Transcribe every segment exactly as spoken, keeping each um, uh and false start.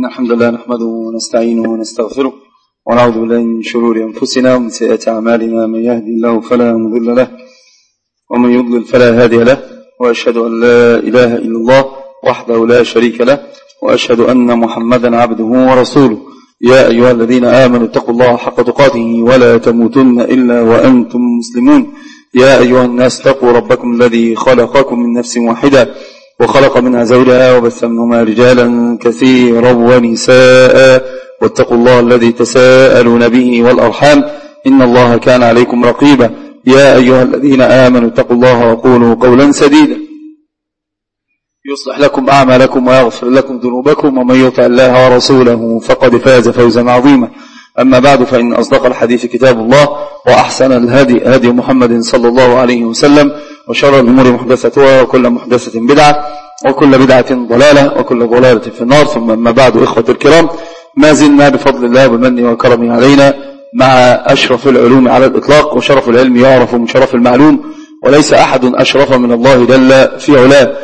إن الحمد لله نحمده ونستعينه ونستغفره ونعوذ بالله من شرور أنفسنا ومن سيئات أعمالنا. من يهدي الله فلا مضل له ومن يضلل فلا هادي له، وأشهد أن لا إله إلا الله وحده لا شريك له، وأشهد أن محمدا عبده ورسوله. يا أيها الذين آمنوا اتقوا الله حق تقاته ولا تموتن إلا وأنتم مسلمون. يا أيها الناس اتقوا ربكم الذي خلقكم من نفس واحدة وخلق منها زوجها وبث منهما رجالا كثيرا ونساء، واتقوا الله الذي تساءلون به والأرحام إن الله كان عليكم رقيبا. يا أيها الذين آمنوا اتقوا الله وقولوا قولا سديدا يصلح لكم أعمالكم ويغفر لكم ذنوبكم، ومن يطع الله ورسوله فقد فاز فوزا عظيما. أما بعد، فإن أصدق الحديث كتاب الله، وأحسن الهدي هدي محمد صلى الله عليه وسلم، وشر الأمور محدثتها، وكل محدثة بدعة، وكل بدعة ضلالة، وكل ضلالة في النار. ثم أما بعد، إخوة الكرام، ما زلنا بفضل الله ومنه وكرمه علينا مع أشرف العلوم على الإطلاق، وشرف العلم يعرف من شرف المعلوم، وليس أحد أشرف من الله جل في علاه.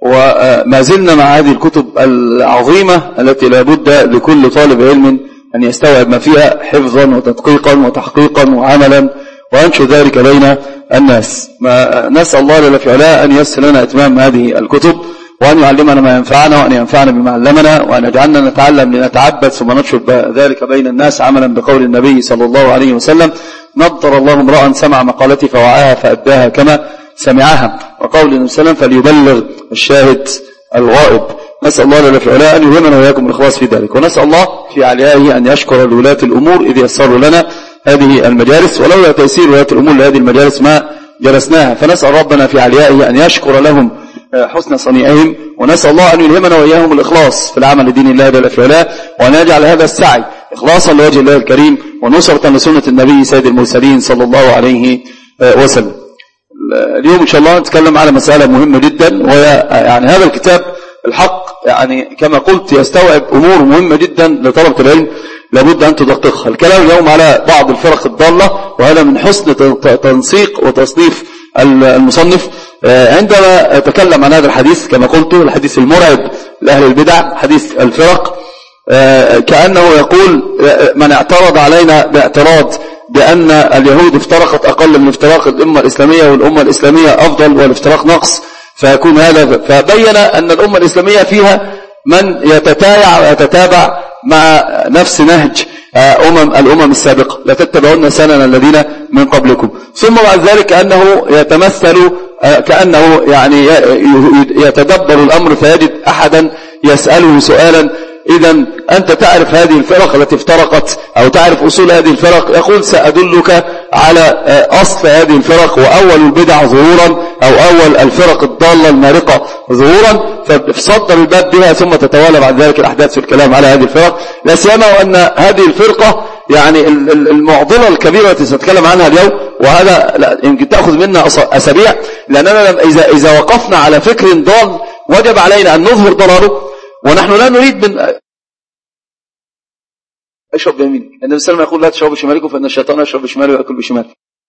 وما زلنا مع هذه الكتب العظيمة التي لا بد لكل طالب علم أن يستوعب ما فيها حفظا وتدقيقا وتحقيقا وعملا، وأنشر ذلك بين الناس. ما نسأل الله جل في علاه أن ييسر لنا إتمام هذه الكتب، وأن يعلمنا ما ينفعنا، وأن ينفعنا بما علمنا، وأن يجعلنا نتعلم لنتعبد ثم ننشر ذلك بين الناس عملا بقول النبي صلى الله عليه وسلم: نضر الله امرأ سمع مقالتي فوعاها فأداها كما سمعها، وقول النبي صلى الله عليه وسلم: فليبلغ الشاهد الغائب. نسأل الله جل في علاه أن يلهمنا وإياكم الإخلاص في ذلك، ونسأل الله في عليائه أن يشكر لولاة الأمور إذ يسروا لنا هذه المجالس، ولولا تيسير ولاة الأمور لهذه المجالس ما جلسناها. فنسأل ربنا في عليائه أن يشكر لهم حسن صنيعهم، ونسأل الله أن يلهمنا وإياهم الإخلاص في العمل لدين الله جل في علاه، وأن يجعل هذا السعي إخلاصا لوجه الله الكريم ونصرة لسنة النبي سيد المرسلين صلى الله عليه وسلم. اليوم إن شاء الله نتكلم على مسألة مهمة جدا، وهي يعني هذا الكتاب الحق يعني كما قلت يستوعب أمور مهمة جدا لطلبة العلم لابد أن تدققها. الكلام اليوم على بعض الفرق الضالة، وهذا من حسن تنسيق وتصنيف المصنف عندما تكلم عن هذا الحديث كما قلت، الحديث المرعب لأهل البدع، حديث الفرق، كأنه يقول: من اعترض علينا باعتراض بأن اليهود افترقت أقل من افتراق الأمة الإسلامية، والأمة الإسلامية أفضل والافتراق نقص، فيكون هذا. فبين أن الأمة الإسلامية فيها من يتتايع ويتتابع مع نفس نهج أمم الأمم السابقة، لا تتبعون سنن الذين من قبلكم. ثم بعد ذلك أنه يتمثل كأنه يعني يتدبر الأمر فيجد أحدا يسأله سؤالا: إذا أنت تعرف هذه الفرق التي افترقت أو تعرف أصول هذه الفرق؟ يقول: سأدلك على أصل هذه الفرق، وأول البدع ظهورا أو أول الفرق الضالة المارقة ظهورا، فصدر الباب بها، ثم تتوالى بعد ذلك الأحداث في الكلام على هذه الفرق، لا سيما وأن هذه الفرقة يعني المعضلة الكبيرة التي سنتكلم عنها اليوم، وهذا يمكن تأخذ منا أسابيع، لأننا إذا, إذا وقفنا على فكر ضال وجب علينا أن نظهر ضلاله، ونحن لا نريد من اشرب بيمينك. النبي صلى الله عليه وسلم يقول: لا تشربوا بشمالكم فإن الشيطان يشرب بشماله ويأكل بشماله.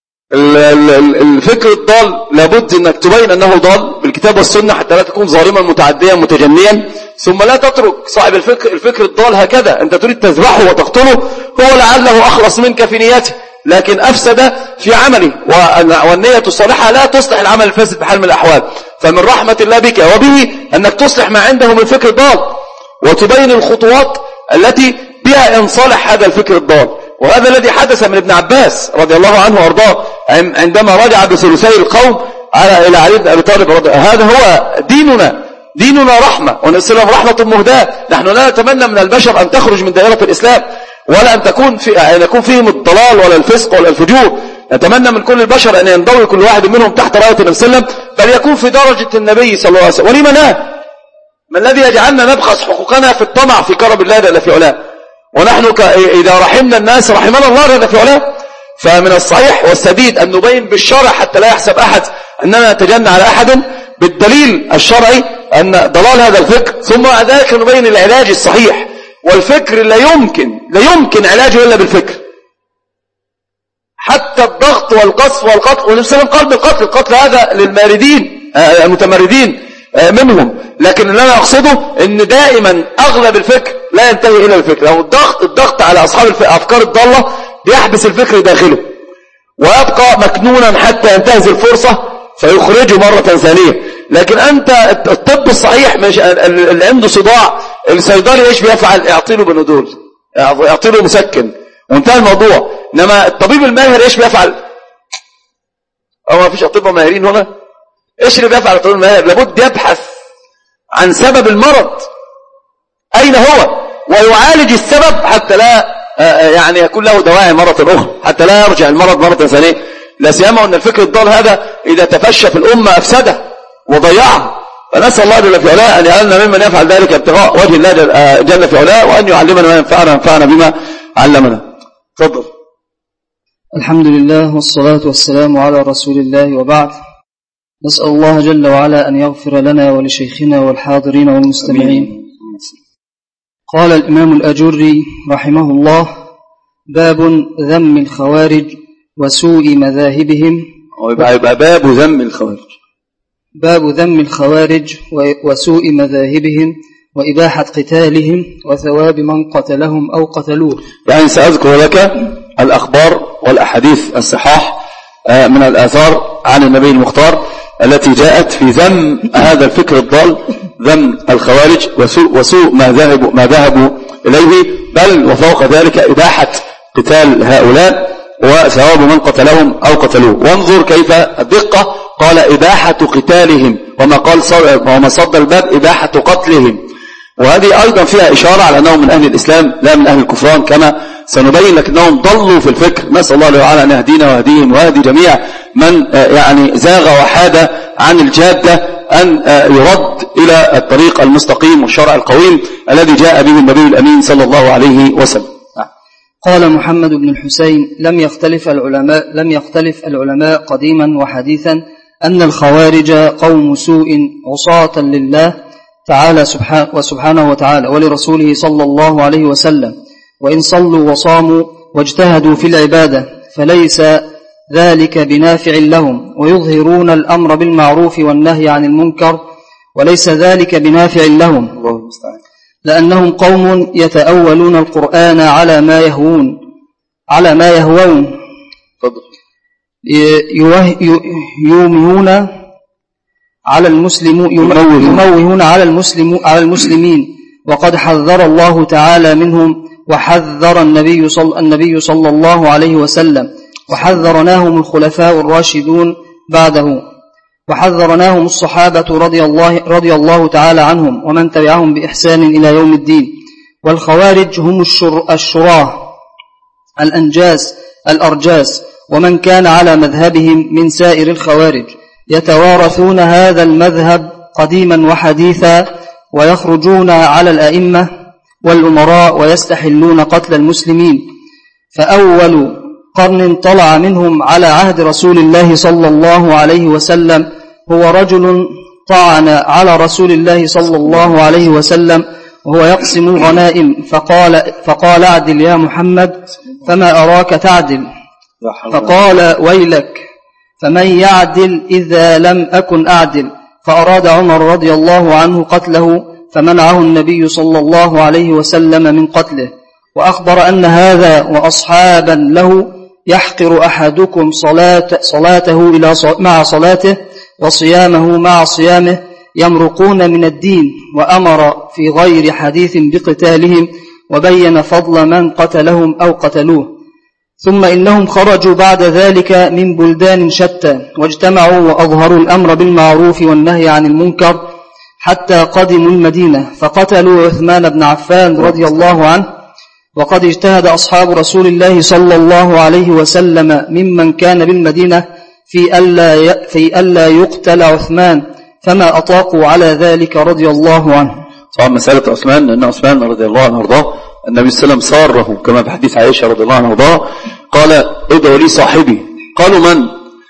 الفكر الضال لابد انك تبين انه ضال بالكتاب والسنة، حتى لا تكون ظالما متعديا متجنيا، ثم لا تترك صاحب الفكر الفكر الضال هكذا، انت تريد تذبحه وتقتله، هو لعله اخلص منك في نيته لكن افسد في عمله، والنية الصالحة لا تصلح العمل الفاسد بحال من الاحوال. فمن رحمة الله بك وبه انك تصلح ما عنده من فكر ضال، وتبين الخطوات التي بها ينصلح هذا الفكر الضال. وهذا الذي حدث من ابن عباس رضي الله عنه وارضاه عندما رجع بثلثي القوم على الى علي بن ابي طالب رضي. هذا هو ديننا، ديننا رحمة، والاسلام رحمة مهداة. نحن لا نتمنى من البشر ان تخرج من دائرة الاسلام، ولا ان تكون في ان يكون فيهم الضلال ولا الفسق ولا الفجور. نتمنى من كل البشر ان ينضوي كل واحد منهم تحت راية النبي صلى الله عليه وسلم، فليكون في درجة النبي صلى الله عليه وسلم. ولمن لا؟ ما الذي يجعلنا نبخس حقوقنا في الطمع في كرم الله جل في علاه؟ ونحن إذا رحمنا الناس رحمنا الله جل في علاه. فمن الصحيح والسديد أن نبين بالشرع حتى لا يحسب أحد أننا نتجنى على أحد، بالدليل الشرعي أن ضلال هذا الفكر، ثم بعد ذلك نبين العلاج الصحيح. والفكر لا يمكن لا يمكن علاجه إلا بالفكر، حتى الضغط والقصف والقتل. والنبي صلى الله عليه وسلم قال بالقتل، القتل هذا للماردين المتمردين، منهم. لكن اللي أنا أقصده أن دائما أغلب الفكر لا ينتهي إلى الفكر. أو الضغط الضغط على أصحاب الأفكار الضالة بيحبس الفكر داخله ويبقى مكنونا حتى ينتهز الفرصة فيخرجه مرة ثانية. لكن أنت الطب الصحيح مش اللي عنده صداع الصيدلي إيش بيفعل؟ يعطيله بنودول، يعطيله مسكن وانتهى الموضوع. إنما الطبيب الماهر إيش بيفعل؟ أو ما فيش أطباء ماهرين هنا؟ إيش اللي بيفعل الطبيب الماهر؟ لابد يبحث عن سبب المرض أين هو ويعالج السبب حتى لا يعني يكون له دواعي مرة أخرى، حتى لا يرجع المرض مرة ثانية. لا سيما أن الفكر الضال هذا إذا تفشى في الأمة أفسده وضيعها. فنسأل الله جل في علاه أن يجعلنا ممن يفعل ذلك ابتغاء وجه الله جل في علاه، وأن يعلمنا ما ينفعنا وينفعنا بما علمنا. تفضل. الحمد لله والصلاة والسلام على رسول الله، وبعد. نسأل الله جل وعلا أن يغفر لنا ولشيخنا والحاضرين والمستمعين. قال الإمام الأجري رحمه الله: باب ذم الخوارج وسوء مذاهبهم. ويبقى يبقى باب ذم الخوارج، باب ذم الخوارج وسوء مذاهبهم وإباحة قتالهم وثواب من قتلهم أو قتلوه. يعني سأذكر لك الأخبار والأحاديث الصحاح من الآثار عن النبي المختار التي جاءت في ذم هذا الفكر الضال، ذم الخوارج وسوء, وسوء ما ذهبوا ما ذهبوا إليه، بل وفوق ذلك إباحة قتال هؤلاء وثواب من قتلهم أو قتلوه. وانظر كيف الدقة، قال إباحة قتالهم، وما قال وما صد الباب إباحة قتلهم. وهذه أيضا فيها إشارة على أنهم من أهل الإسلام لا من أهل الكفران كما سنبين، لكنهم ضلوا في الفكر. نسأل الله تعالى أن يهدينا ويهديهم ويهدي جميع من يعني زاغ وحاد عن الجادة، أن يرد إلى الطريق المستقيم والشرع القويم الذي جاء به النبي الأمين صلى الله عليه وسلم. قال محمد بن الحسين: لم يختلف العلماء لم يختلف العلماء قديما وحديثا أن الخوارج قوم سوء عصاة لله تعالى وسبحانه وتعالى ولرسوله صلى الله عليه وسلم، وإن صلوا وصاموا واجتهدوا في العبادة فليس ذلك بنافع لهم، ويظهرون الأمر بالمعروف والنهي عن المنكر وليس ذلك بنافع لهم، لأنهم قوم يتأولون القرآن على ما يهوون على ما يهوون يومهون على المسلم يموهون على المسلم على المسلمين، وقد حذر الله تعالى منهم، وحذر النبي صلى النبي صلى الله عليه وسلم، وحذرناهم الخلفاء الراشدون بعده، وحذرناهم الصحابة رضي الله رضي الله تعالى عنهم ومن تبعهم بإحسان إلى يوم الدين. والخوارج هم الشر الشراه الأنجاس الأرجاس، ومن كان على مذهبهم من سائر الخوارج، يتوارثون هذا المذهب قديما وحديثا، ويخرجون على الأئمة والأمراء ويستحلون قتل المسلمين. فأول قرن طلع منهم على عهد رسول الله صلى الله عليه وسلم هو رجل طعن على رسول الله صلى الله عليه وسلم وهو يقسم الغنائم، فقال, فقال: اعدل يا محمد فما أراك تعدل. فقال: ويلك، فمن يعدل إذا لم أكن أعدل. فأراد عمر رضي الله عنه قتله، فمنعه النبي صلى الله عليه وسلم من قتله، وأخبر أن هذا وأصحابا له يحقر أحدكم صلاة صلاته إلى مع صلاته وصيامه مع صيامه، يمرقون من الدين، وأمر في غير حديث بقتالهم، وبين فضل من قتلهم أو قتلوه. ثم إنهم خرجوا بعد ذلك من بلدان شتى، واجتمعوا وأظهروا الأمر بالمعروف والنهي عن المنكر حتى قدموا المدينة، فقتلوا عثمان بن عفان رضي الله عنه. وقد اجتهد أصحاب رسول الله صلى الله عليه وسلم ممن كان بالمدينة في ألا في ألا يقتل عثمان، فما أطاقوا على ذلك رضي الله عنه. طبعا مسألة عثمان، أن عثمان رضي الله عنه وارضاه النبي صلى الله عليه وسلم صاره كما في حديث عائشة رضي الله عنها وارضاه، قال: ادعوا لي صاحبي. قالوا: من؟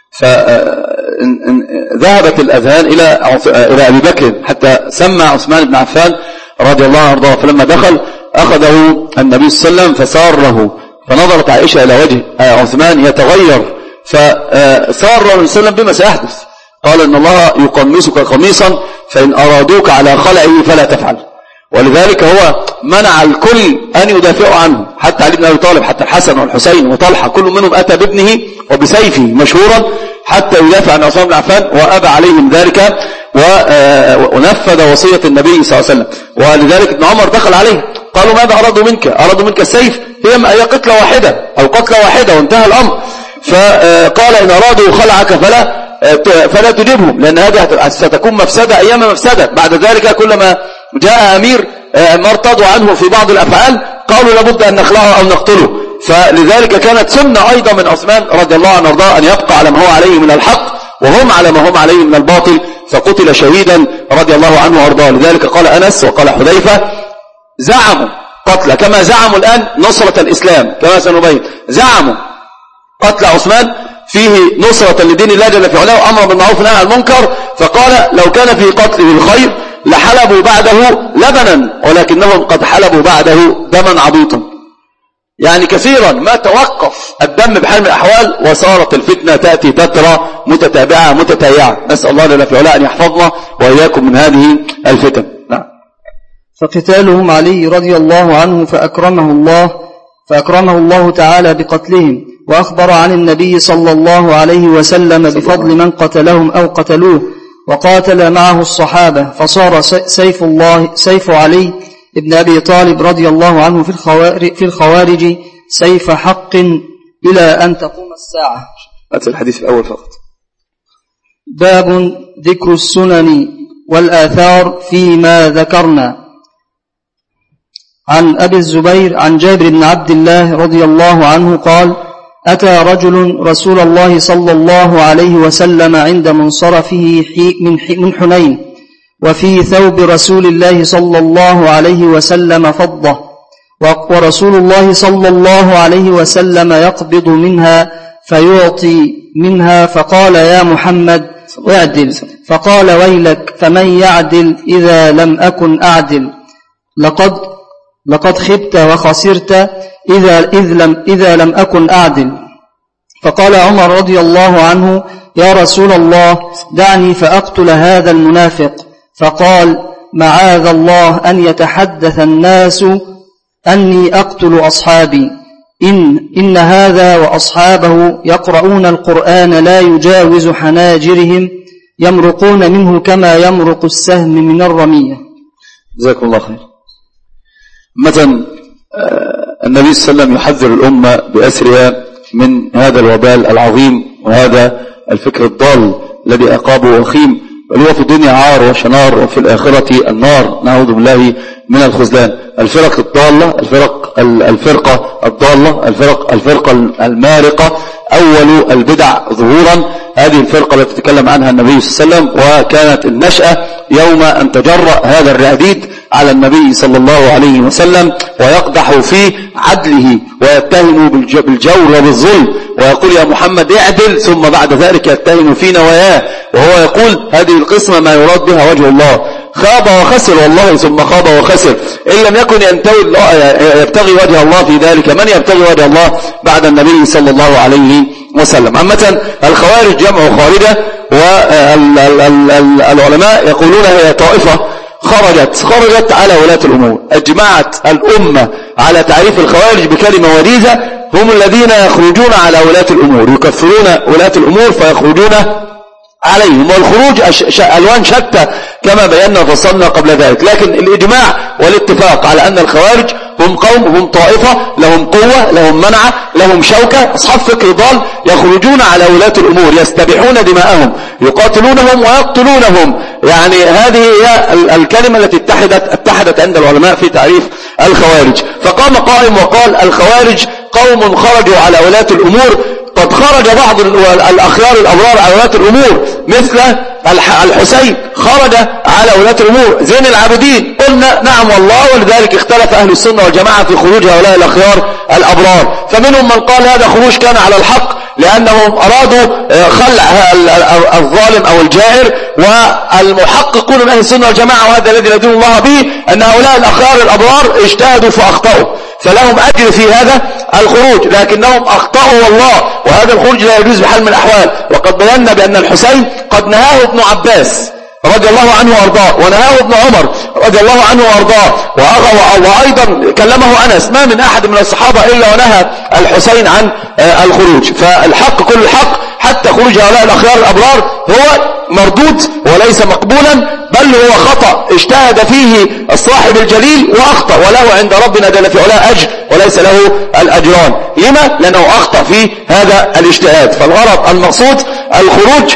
فذهبت الأذهان إلى إلى أبي بكر حتى سمع عثمان بن عفان رضي الله عنه وارضاه. فلما دخل أخذه النبي صلى الله عليه وسلم فساره، فنظرت عائشة إلى وجه عثمان يتغير، فسار النبي صلى الله عليه وسلم بما سيحدث. قال: إن الله يقمصك قميصا فإن أرادوك على خلعه فلا تفعل. ولذلك هو منع الكل أن يدافعوا عنه، حتى علي بن أبي طالب، حتى الحسن والحسين وطلحة، كل منهم أتى بابنه وبسيفه مشهورا حتى يدافع عن عثمان بن عفان، وأبى عليهم ذلك ونفذ وصية النبي صلى الله عليه وسلم. ولذلك ابن عمر دخل عليه قالوا ماذا أرادوا منك؟ أرادوا منك السيف؟ هي قتلة واحدة أو قتلة واحدة وانتهى الأمر. فقال إن أرادوا خلعك فلا فلا تجيبهم، لأن هذه ستكون مفسدة أيام مفسدة. بعد ذلك كلما جاء أمير ما ارتضوا عنه في بعض الأفعال قالوا لابد أن نخلعه أو نقتله. فلذلك كانت سنة أيضا من عثمان رضي الله عنه وارضاه أن يبقى على ما هو عليه من الحق وهم على ما هم عليه من الباطل، فقتل شهيدا رضي الله عنه وارضاه. لذلك قال أنس وقال حذيفة زعموا قتل كما زعموا الآن نصرة الإسلام، كما سنبين زعموا قتل عثمان فيه نصرة لدين الله جل في علاه وأمر بالمعروف ونهى عن المنكر، فقال لو كان في قتله الخير لحلبوا بعده لبنا ولكنهم قد حلبوا بعده دما عبيطا. يعني كثيرا ما توقف الدم بحال من الأحوال وصارت الفتنة تأتي تترى متتابعة متتايعة. نسأل الله جل في علاه أن يحفظنا وإياكم من هذه الفتن. نعم. فقتالهم علي رضي الله عنه فأكرمه الله فأكرمه الله تعالى بقتلهم، وأخبر عن النبي صلى الله عليه وسلم بفضل من قتلهم أو قتلوه، وقاتل معه الصحابة، فصار سيف الله سيف علي ابن أبي طالب رضي الله عنه في الخوارج, في الخوارج سيف حق إلى أن تقوم الساعة. هذا الحديث الأول فقط. باب ذكر السنن والآثار فيما ذكرنا. عن أبي الزبير عن جابر بن عبد الله رضي الله عنه قال: أتى رجل رسول الله صلى الله عليه وسلم عند منصرفه من حنين، وفي ثوب رسول الله صلى الله عليه وسلم فضة، ورسول الله صلى الله عليه وسلم يقبض منها فيعطي منها، فقال: يا محمد اعدل. فقال: ويلك، فمن يعدل إذا لم أكن أعدل؟ لقد لقد خبت وخسرت إذا, إذ لم إذا لم أكن أعدل. فقال عمر رضي الله عنه: يا رسول الله، دعني فأقتل هذا المنافق. فقال: معاذ الله أن يتحدث الناس أني أقتل أصحابي، إن, إن هذا وأصحابه يقرؤون القرآن لا يجاوز حناجرهم، يمرقون منه كما يمرق السهم من الرمية. جزاكم الله خير. مثلا النبي صلى الله عليه وسلم يحذر الأمة بأسرها من هذا الوبال العظيم وهذا الفكر الضال الذي أقابه وخيم، بل هو في الدنيا عار وشنار وفي الآخرة النار، نعوذ بالله من الخذلان. الفرق الضالة الفرق الفرقة الضالة الفرق الفرقة المارقة أول البدع ظهورا، هذه الفرقة التي تكلم عنها النبي صلى الله عليه وسلم، وكانت النشأة يوم أن تجرأ هذا الرعديد على النبي صلى الله عليه وسلم ويقدح في عدله ويتهم بالجور وبالظلم ويقول: يا محمد اعدل، ثم بعد ذلك يتهم في نواياه وهو يقول هذه القسمة ما يراد بها وجه الله. خاب وخسر والله، ثم خاب وخسر. إن لم يكن ينتوي الله يبتغي وجه الله في ذلك، من يبتغي وجه الله بعد النبي صلى الله عليه وسلم؟ عامة الخوارج جمع خارجة، والعلماء يقولون هي طائفة خرجت خرجت على ولاة الأمور. أجمعت الأمة على تعريف الخوارج بكلمة وريزة: هم الذين يخرجون على ولاة الأمور، يكفرون ولاة الأمور فيخرجون عليهم. والخروج ألوان شتى كما بينا وفصلنا قبل ذلك، لكن الإجماع والاتفاق على أن الخوارج هم قوم، هم طائفة لهم قوة، لهم منعة، لهم شوكة، أصحاب فكر ضال، يخرجون على ولاة الأمور، يستبيحون دماءهم، يقاتلونهم ويقتلونهم. يعني هذه هي الكلمة التي اتحدت اتحدت عند العلماء في تعريف الخوارج. فقام قائم وقال: الخوارج قوم خرجوا على ولاة الأمور. قد خرج بعض الأخيار الأبرار على ولاة الأمور، مثل الحسين خرج على ولاة الأمور، زين العابدين. قلنا نعم والله، ولذلك اختلف أهل السنة والجماعة في خروج هؤلاء الأخيار الأبرار. فمنهم من قال هذا خروج كان على الحق لأنهم أرادوا خلع الظالم أو الجائر، والمحققون من أهل السنة والجماعة وهذا الذي ندين الله به أن هؤلاء الأخيار الأبرار اجتهدوا فأخطأوا، فلهم أجر في هذا الخروج، لكنهم أخطأوا والله، وهذا الخروج لا يجوز بحال من الأحوال. وقد بينا بأن الحسين قد نهاه ابن عباس رضي الله عنه وارضاه، ونهاه ابن عمر رضي الله عنه وارضاه، وأيضا كلمه أنس: ما من أحد من الصحابة إلا ونهى الحسين عن الخروج. فالحق كل الحق حتى خروج هؤلاء الأخيار الأبرار هو مردود وليس مقبولا، بل هو خطأ اجتهد فيه الصاحب الجليل وأخطأ، وله عند ربنا جل في علاه أجر وليس له الأجران. لما؟ لأنه أخطأ في هذا الاجتهاد. فالغرض المقصود الخروج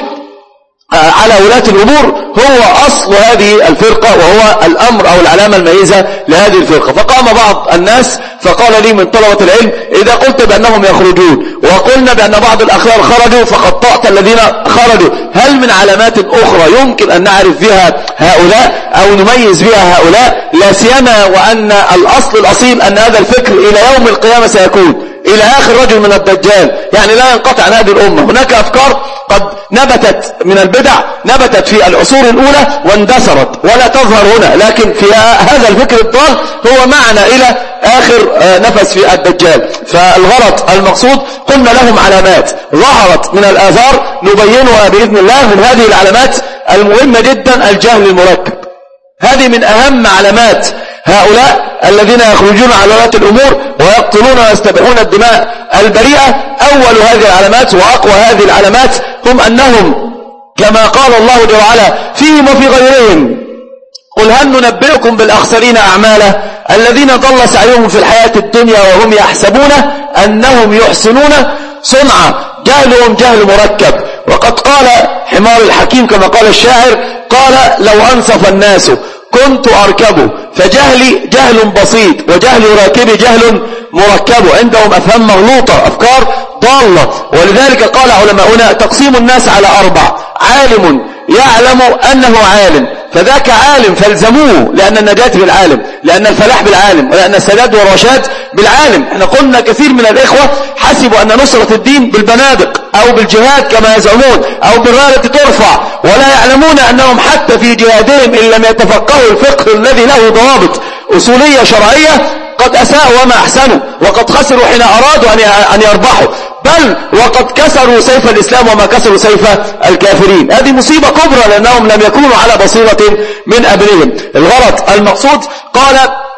على ولاة الأمور هو أصل هذه الفرقة، وهو الأمر أو العلامة المميزة لهذه الفرقة. فقام بعض الناس فقال لي من طلبة العلم: إذا قلت بأنهم يخرجون وقلنا بأن بعض الأخيار خرجوا فخطأت الذين خرجوا، هل من علامات أخرى يمكن أن نعرف بها هؤلاء أو نميز بها هؤلاء؟ لا سيما وأن الأصل الأصيل أن هذا الفكر إلى يوم القيامة سيكون إلى آخر رجل من الدجال، يعني لا ينقطع عن هذه الأمة. هناك أفكار قد نبتت من البدع، نبتت في العصور الأولى واندثرت ولا تظهر هنا، لكن في هذا الفكر الضال هو معنا إلى آخر نفس في الدجال. فالغرض المقصود قلنا لهم علامات ظهرت من الآثار نبينها بإذن الله. من هذه العلامات المهمة جدا الجهل المركب، هذه من أهم علامات هؤلاء الذين يخرجون على ولاة الأمور ويقتلون ويستبيحون الدماء البريئة. أول هذه العلامات وأقوى هذه العلامات هم أنهم كما قال الله جل وعلا فيهم وفي غيرهم: قل هل ننبئكم بالأخسرين أعمالا الذين ضل سعيهم في الحياة الدنيا وهم يحسبون أنهم يحسنون صنعا. جهلهم جهل مركب. وقد قال حمار الحكيم كما قال الشاعر: قال لو أنصف الناس كنت أركبه، فجهلي جهل بسيط وجهل راكبي جهل مركب. عندهم أفهام مغلوطة، أفكار ضالة. ولذلك قال علماؤنا: تقسيم الناس على أربع: عالم يعلم أنه عالم فذاك عالم فالزموه، لأن النجاة بالعالم، لأن الفلاح بالعالم، ولأن السداد والرشاد بالعالم. احنا قلنا كثير من الإخوة حسبوا أن نصرة الدين بالبنادق أو بالجهاد كما يزعمون أو بالراية ترفع، ولا يعلمون أنهم حتى في جهادهم إن لم يتفقهوا الفقه الذي له ضوابط أصولية شرعية قد أساءوا وما أحسنوا، وقد خسروا حين أرادوا أن يربحوا، بل وقد كسروا سيف الإسلام وما كسروا سيف الكافرين. هذه مصيبة كبرى لأنهم لم يكونوا على بصيرة من أبنهم. الغرض المقصود قال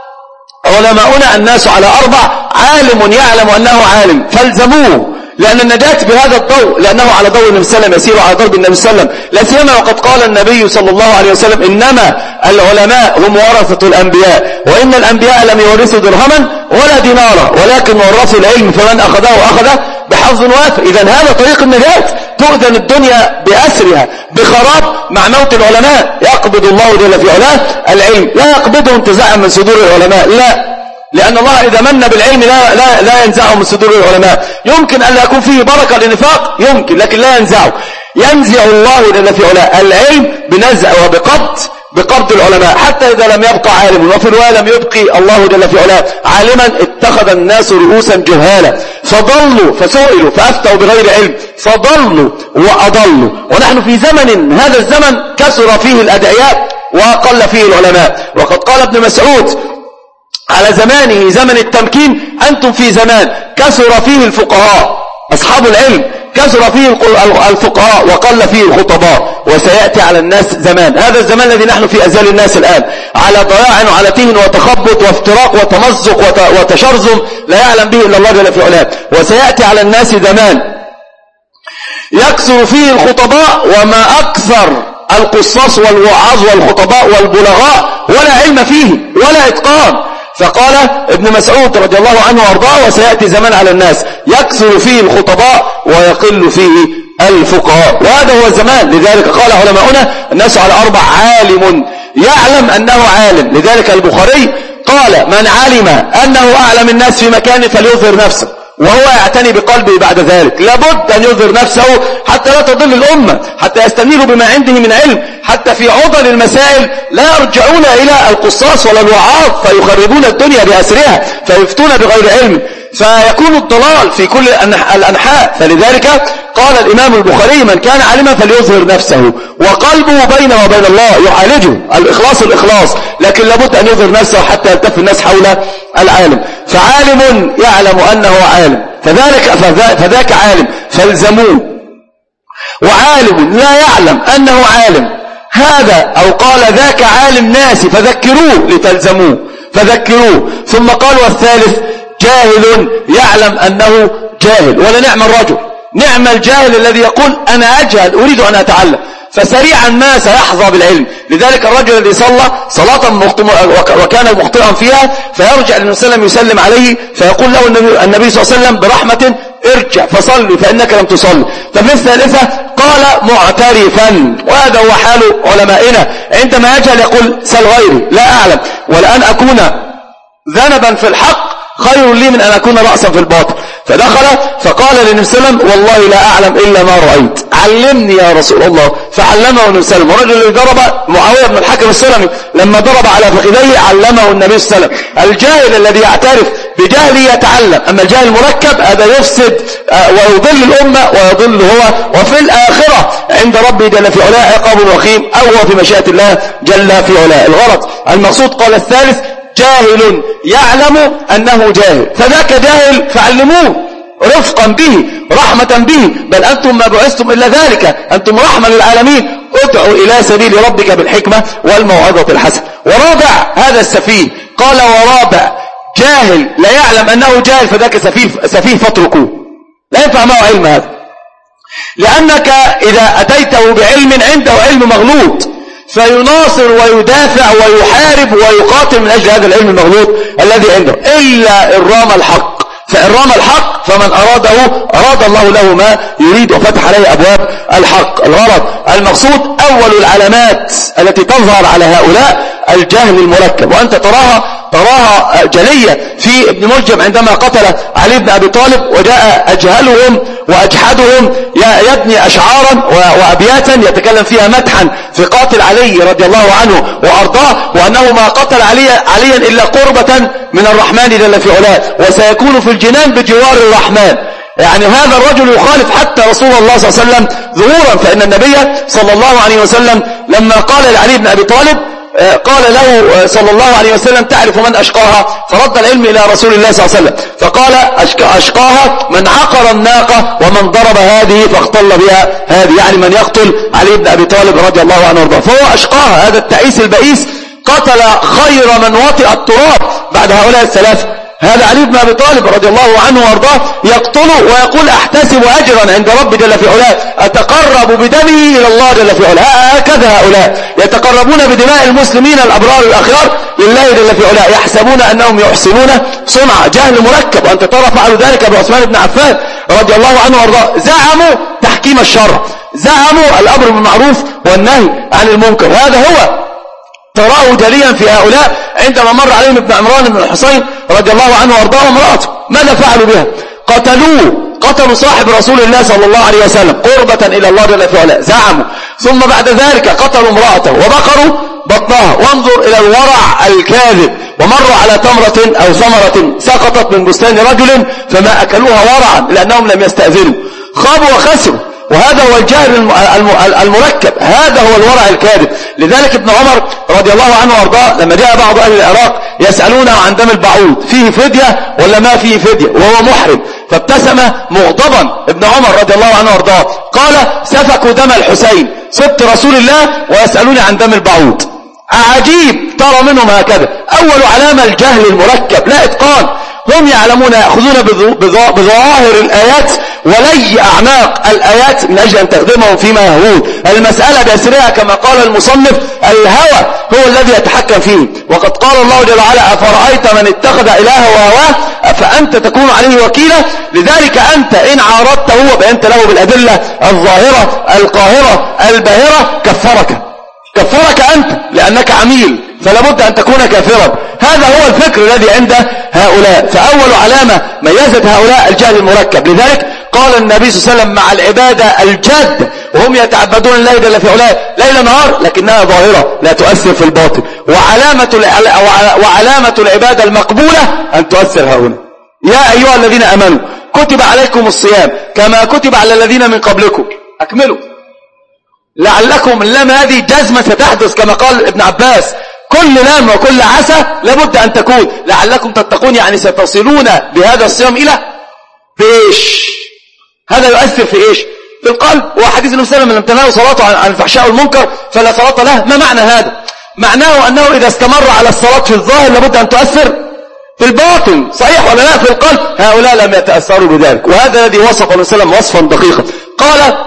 علماؤنا: الناس على أربع: عالم يعلم أنه عالم فالزموه، لأن النجاة بهذا الضوء، لأنه على ضوء النبي صلى الله عليه وسلم يسير على ضرب النبي صلى الله عليه وسلم، لا سيما وقد قال النبي صلى الله عليه وسلم: إنما العلماء هم ورثة الأنبياء، وإن الأنبياء لم يورثوا درهما ولا دينارا ولكن ورثوا العلم، فمن أخذه أخذ بحظ وافر. إذن هذا طريق النجاة. تؤذن الدنيا بأسرها بخراب مع موت العلماء. يقبض الله جل في علاه العلم، لا يقبضه انتزاعا من صدور العلماء، لا، لأن الله إذا من بالعلم لا, لا, لا ينزعه من صدور العلماء. يمكن أن لا يكون فيه بركة لنفاق، يمكن، لكن لا ينزعه. ينزع الله جل في علاه العلم بنزع وبقبض بقبض العلماء، حتى إذا لم يبقى عالم. وفي الرواية: لم يبقي الله جل في علاه عالما اتخذ الناس رؤوسا جهالا فضلوا فسئلوا فأفتوا بغير علم فضلوا وأضلوا. ونحن في زمن، هذا الزمن كثر فيه الأدعياء وقل فيه العلماء. وقد قال ابن مسعود على زمانه زمن التمكين: أنتم في زمان كثر فيه الفقهاء أصحاب العلم، كثر فيه الفقهاء وقل فيه الخطباء، وسيأتي على الناس زمان، هذا الزمان الذي نحن في أزال الناس الآن، على ضياع وعلى تين وتخبط وافتراق وتمزق وتشرذم لا يعلم به إلا الله جل في علاه. وسيأتي على الناس زمان يكثر فيه الخطباء وما أكثر القصاص والوعاظ والخطباء والبلغاء، ولا علم فيه ولا إتقان. فقال ابن مسعود رضي الله عنه وارضاه: وسيأتي زمان على الناس يكثر فيه الخطباء ويقل فيه الفقهاء. وهذا هو الزمان. لذلك قال علماؤنا: الناس على أربع: عالم يعلم أنه عالم. لذلك البخاري قال: من علم أنه أعلم الناس في مكان فليظهر نفسه، وهو يعتني بقلبه بعد ذلك. لابد أن يظهر نفسه حتى لا تضل الأمة، حتى يستنيروا بما عنده من علم، حتى في عضل المسائل لا يرجعون إلى القصاص ولا الوعاظ فيخربون الدنيا بأسرها فيفتون بغير علم، فيكون الضلال في كل الأنحاء. فلذلك قال الإمام البخاري: من كان عالما فليظهر نفسه وقلبه بينه وبين الله يعالجه، الإخلاص الإخلاص، لكن لابد أن يظهر نفسه حتى يلتف الناس حول العالم. فعالم يعلم أنه عالم فذلك, فذاك عالم فالزموه، وعالم لا يعلم أنه عالم هذا أو قال ذاك عالم ناس فذكروه لتلزموه فذكروه. ثم قال والثالث جاهل يعلم أنه جاهل. ولا نعم الرجل، نعم الجاهل الذي يقول أنا أجهل أريد أن أتعلم، فسريعا ما سيحظى بالعلم. لذلك الرجل الذي صلى صلاة وكان مخطئا فيها فيرجع للنبي صلى الله عليه وسلم يسلم عليه فيقول له النبي, النبي صلى الله عليه وسلم برحمة ارجع فصلي فإنك لم تصلي. ففي الثالثة قال معترفا، وهذا هو حال علمائنا عندما يجهل يقول سل غيري لا أعلم، ولأن أكون ذنبا في الحق خير لي من أن أكون رأسا في الباطل. فدخل فقال للنبي صلى الله عليه وسلم والله لا أعلم إلا ما رأيت، علمني يا رسول الله. فعلمه النبي صلى الله عليه وسلم. والرجل الذي ضرب معاوية بن الحكم السلمي لما ضرب على فخذيه علمه النبي صلى الله عليه وسلم. الجاهل الذي يعترف بجهله يتعلم، أما الجاهل المركب هذا يفسد ويضل الأمة ويضل هو، وفي الآخرة عند ربي جل في علاه عقاب وخيم، أو هو في مشيئة الله جل في علاه. الغرض المقصود قال الثالث جاهل يعلم أنه جاهل، فذاك جاهل فعلموه رفقا به رحمة به، بل أنتم ما بعثتم إلا ذلك، أنتم رحمة للعالمين. ادعوا إلى سبيل ربك بالحكمة والموعظة الحسنة. ورابع هذا السفيه قال ورابع جاهل لا يعلم أنه جاهل، فذاك سفيه, سفيه فاتركوه، لا ينفع معه علم هذا، لأنك إذا أتيته بعلم عنده علم مغلوط فيناصر ويدافع ويحارب ويقاتل من أجل هذا العلم المغلوط الذي عنده، إلا الرام الحق. فإن رام الحق فمن أراده أراد الله له ما يريد وفتح عليه أبواب الحق. الغرض المقصود أول العلامات التي تظهر على هؤلاء الجهل المركب، وأنت تراها تراها جلية في ابن ملجم عندما قتل علي بن أبي طالب، وجاء أجهلهم وأجحدهم يبني أشعارا وأبياتا يتكلم فيها مدحا في قاتل علي رضي الله عنه وأرضاه، وأنه ما قتل علي عليا إلا قربة من الرحمن جل في علاه، وسيكون في الجنان بجوار الرحمن. يعني هذا الرجل يخالف حتى رسول الله صلى الله عليه وسلم ظهورا، فإن النبي صلى الله عليه وسلم لما قال لعلي بن أبي طالب قال له صلى الله عليه وسلم تعرف من أشقاها؟ فرد العلم إلى رسول الله صلى الله عليه وسلم فقال أشقاها من عقر الناقة ومن ضرب هذه فاختل بها هذه، يعني من يقتل علي بن أبي طالب رضي الله عنه وارضاه، فهو أشقاها. هذا التعيس البئيس قتل خير من وطئ التراب بعد هؤلاء الثلاثة. هذا علي بن أبي طالب رضي الله عنه وارضاه يقتله ويقول أحتسب أجرا عند رب جل في علاه، أتقرب بدمه إلى الله جل في علاه. هكذا هؤلاء يتقربون بدماء المسلمين الأبرار الأخيار لله جل في علاه، يحسبون أنهم يحسنون صنعا. جهل مركب، وأنت ترى فعلوا ذلك بعثمان بن عفان رضي الله عنه وارضاه. زعموا تحكيم الشرع، زعموا الأمر بالمعروف والنهي عن المنكر. هذا هو تراه جليا في هؤلاء عندما مر عليهم ابن عمران بن الحسين رضي الله عنه وارضاه وامراته، ماذا فعلوا بها؟ قتلوه، قتلوا صاحب رسول الله صلى الله عليه وسلم قربة إلى الله جل في علاه، زعموا. ثم بعد ذلك قتلوا امرأته وبقروا بطنها. وانظر إلى الورع الكاذب، ومروا على تمرة أو ثمرة سقطت من بستان رجل فما أكلوها ورعا لأنهم لم يستأذنوا، خابوا وخسروا. وهذا هو الجهل المركب، هذا هو الورع الكاذب. لذلك ابن عمر رضي الله عنه وارضاه لما جاء بعض أهل العراق يسألونه عن دم البعوض فيه فدية ولا ما فيه فدية وهو محرم، فابتسم مغضبا ابن عمر رضي الله عنه وارضاه قال سفكوا دم الحسين سبط رسول الله ويسألوني عن دم البعوض. عجيب ترى منهم هكذا. أول علامة الجهل المركب، لا إتقان. هم يعلمون يأخذون بظواهر الآيات ولي أعماق الآيات من أجل أن تخدمهم فيما يهون. المسألة بأسرها كما قال المصنف الهوى هو الذي يتحكم فيه. وقد قال الله جل وعلا أفرأيت من اتخذ إلهه وهواه أفأنت تكون عليه وكيلا. لذلك أنت إن عارضته وبينت له بالأدلة الظاهرة القاهرة الباهرة كفرك كفرك أنت لأنك عميل، فلا بد أن تكون كافرا. هذا هو الفكر الذي عند هؤلاء. فأول علامة ميزت هؤلاء الجهل المركب. لذلك قال النبي صلى الله عليه وسلم مع العبادة الجد وهم يتعبدون الله جل في علاه ليل نهار لكنها ظاهرة لا تؤثر في الباطن. وعلامة وعلامة العبادة المقبولة أن تؤثر هؤلاء. يا أيها الذين آمنوا كتب عليكم الصيام كما كتب على الذين من قبلكم أكملوا لعلكم. اللام هذه جزمة ستحدث كما قال ابن عباس، كل لام وكل عسى لابد أن تكون لعلكم تتقون، يعني ستصلون بهذا الصيام إلى بإيش؟ هذا يؤثر في إيش؟ في القلب. وحديث النبي صلى الله عليه وسلم لم تنهوا صلاته عن الفحشاء والمنكر فلا صلاة له. ما معنى هذا؟ معناه أنه إذا استمر على الصلاة في الظاهر لابد أن تؤثر في الباطن، صحيح ولا لا؟ في القلب. هؤلاء لم يتأثروا بذلك، وهذا الذي وصف النبي صلى الله عليه وسلم وصفا دقيقا. قال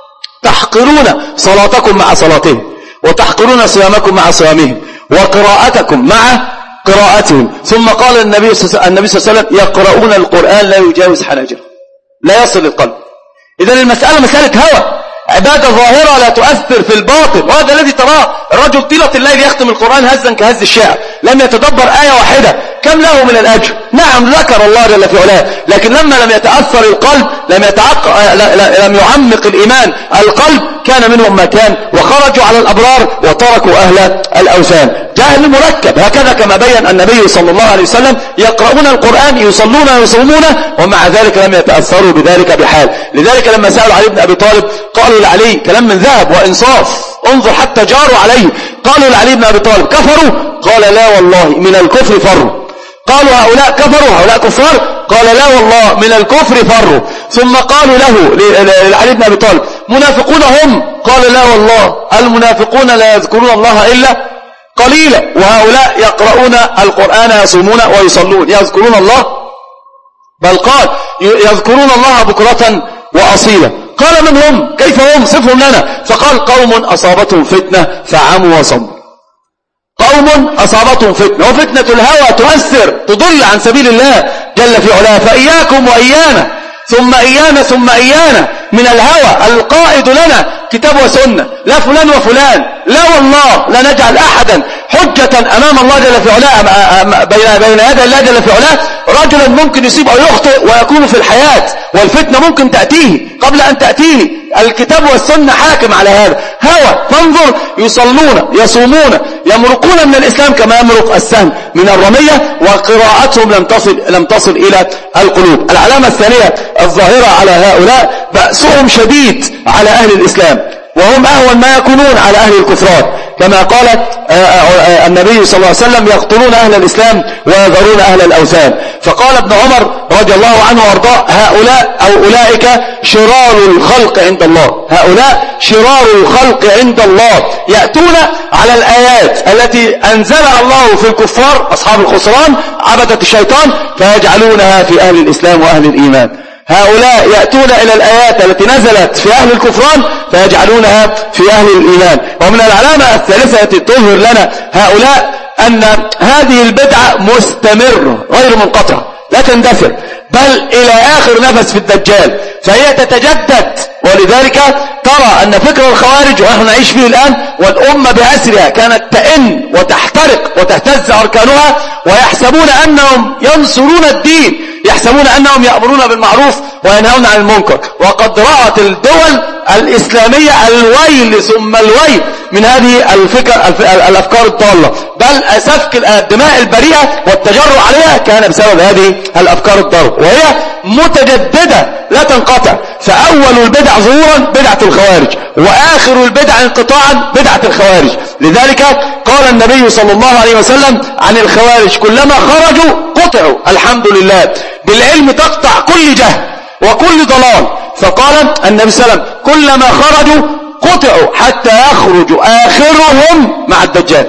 تحقرون صلاتكم مع صلاتهم، وتحقرون صيامكم مع صيامهم، وقراءتكم مع قراءتهم. ثم قال النبي صلى الله عليه وسلم يقرؤون القرآن لا يجاوز حناجر، لا يصل للقلب. إذن المسألة مسألة هوى، عبادة ظاهرة لا تؤثر في الباطن. وهذا الذي تراه الرجل طيلة الليل يختم القرآن هزا كهز الشاعر، لم يتدبر آية واحدة، كم له من الأجر؟ نعم ذكر الله جل في علاه، لكن لما لم يتأثر القلب، لم يتعق... لم يعمق الإيمان القلب، كان منهم ما كان، وخرجوا على الأبرار وتركوا أهل الأوثان. جهل مركب، هكذا كما بين النبي صلى الله عليه وسلم يقرؤون القرآن يصلون ويصومون ومع ذلك لم يتأثروا بذلك بحال. لذلك لما سألوا علي بن أبي طالب قالوا لعلي كلام من ذهب وإنصاف، انظر حتى جاروا عليه، قالوا لعلي بن أبي طالب كفروا؟ قال لا والله من الكفر فروا. قالوا هؤلاء كفروا، هؤلاء كفار؟ قال لا والله من الكفر فروا. ثم قالوا له لعلي بن أبي طالب منافقون هم؟ قال لا والله المنافقون لا يذكرون الله إلا قليلا، وهؤلاء يقرؤون القرآن يصومون ويصلون يذكرون الله، بل قال يذكرون الله بكرة وأصيلا. قال من هم؟ كيف هم؟ صفهم لنا. فقال قوم أصابتهم فتنة فعموا وصموا. قوم أصابتهم فتنة، وفتنة الهوى تؤثر تضل عن سبيل الله جل في علاه. فإياكم وإيانا ثم إيانا ثم إيانا من الهوى. القائد لنا كتاب وسنة، لا فلان وفلان، لا والله لا نجعل أحدا حجة أمام الله جل في علاه، بين بين يدي الله جل في علاه. رجلا ممكن يصيب أو يخطئ ويكون في الحياة، والفتنة ممكن تأتيه قبل أن تأتيه. الكتاب والسنة حاكم على هذا. هوى، فانظر يصلون يصومون يمرقون من الإسلام كما يمرق السهم من الرمية، وقراءتهم لم تصل لم تصل إلى القلوب. العلامة الثانية الظاهرة على هؤلاء بأسهم شديد على أهل الإسلام، وهم أهون ما يكونون على أهل الكفران، كما قال النبي صلى الله عليه وسلم يقتلون أهل الإسلام ويذرون أهل الأوثان. فقال ابن عمر رضي الله عنه وارضاه هؤلاء أو أولئك شرار الخلق عند الله، هؤلاء شرار الخلق عند الله، يأتون على الآيات التي أنزلها الله في الكفار أصحاب الخسران عبدة الشيطان فيجعلونها في أهل الإسلام وأهل الإيمان. هؤلاء يأتون إلى الآيات التي نزلت في أهل الكفران فيجعلونها في أهل الإيمان. ومن العلامة الثالثة التي تظهر لنا هؤلاء أن هذه البدعة مستمرة غير منقطعة لا تندثر، بل إلى آخر نفس في الدجال، فهي تتجدد. ولذلك ترى أن فكر الخوارج ونحن نعيش فيه الآن والأمة بأسرها كانت تئن وتحترق وتهتز أركانها، ويحسبون أنهم ينصرون الدين، يحسبون أنهم يأمرون بالمعروف وينهون عن المنكر. وقد رأت الدول الإسلامية الويل ثم الويل من هذه الفكر الأفكار الضالة، بل سفك الدماء البريئة والتجرؤ عليها كان بسبب هذه الأفكار الضالة، وهي متجددة لا تنقطع. فأول البدع ظهورا بدعة الخوارج، وآخر البدع انقطاعا بدعة الخوارج. لذلك قال النبي صلى الله عليه وسلم عن الخوارج كلما خرجوا قطعوا. الحمد لله، بالعلم تقطع كل جهل وكل ضلال. فقال النبي صلى الله عليه وسلم كلما خرجوا قطعوا حتى يخرج آخرهم مع الدجال.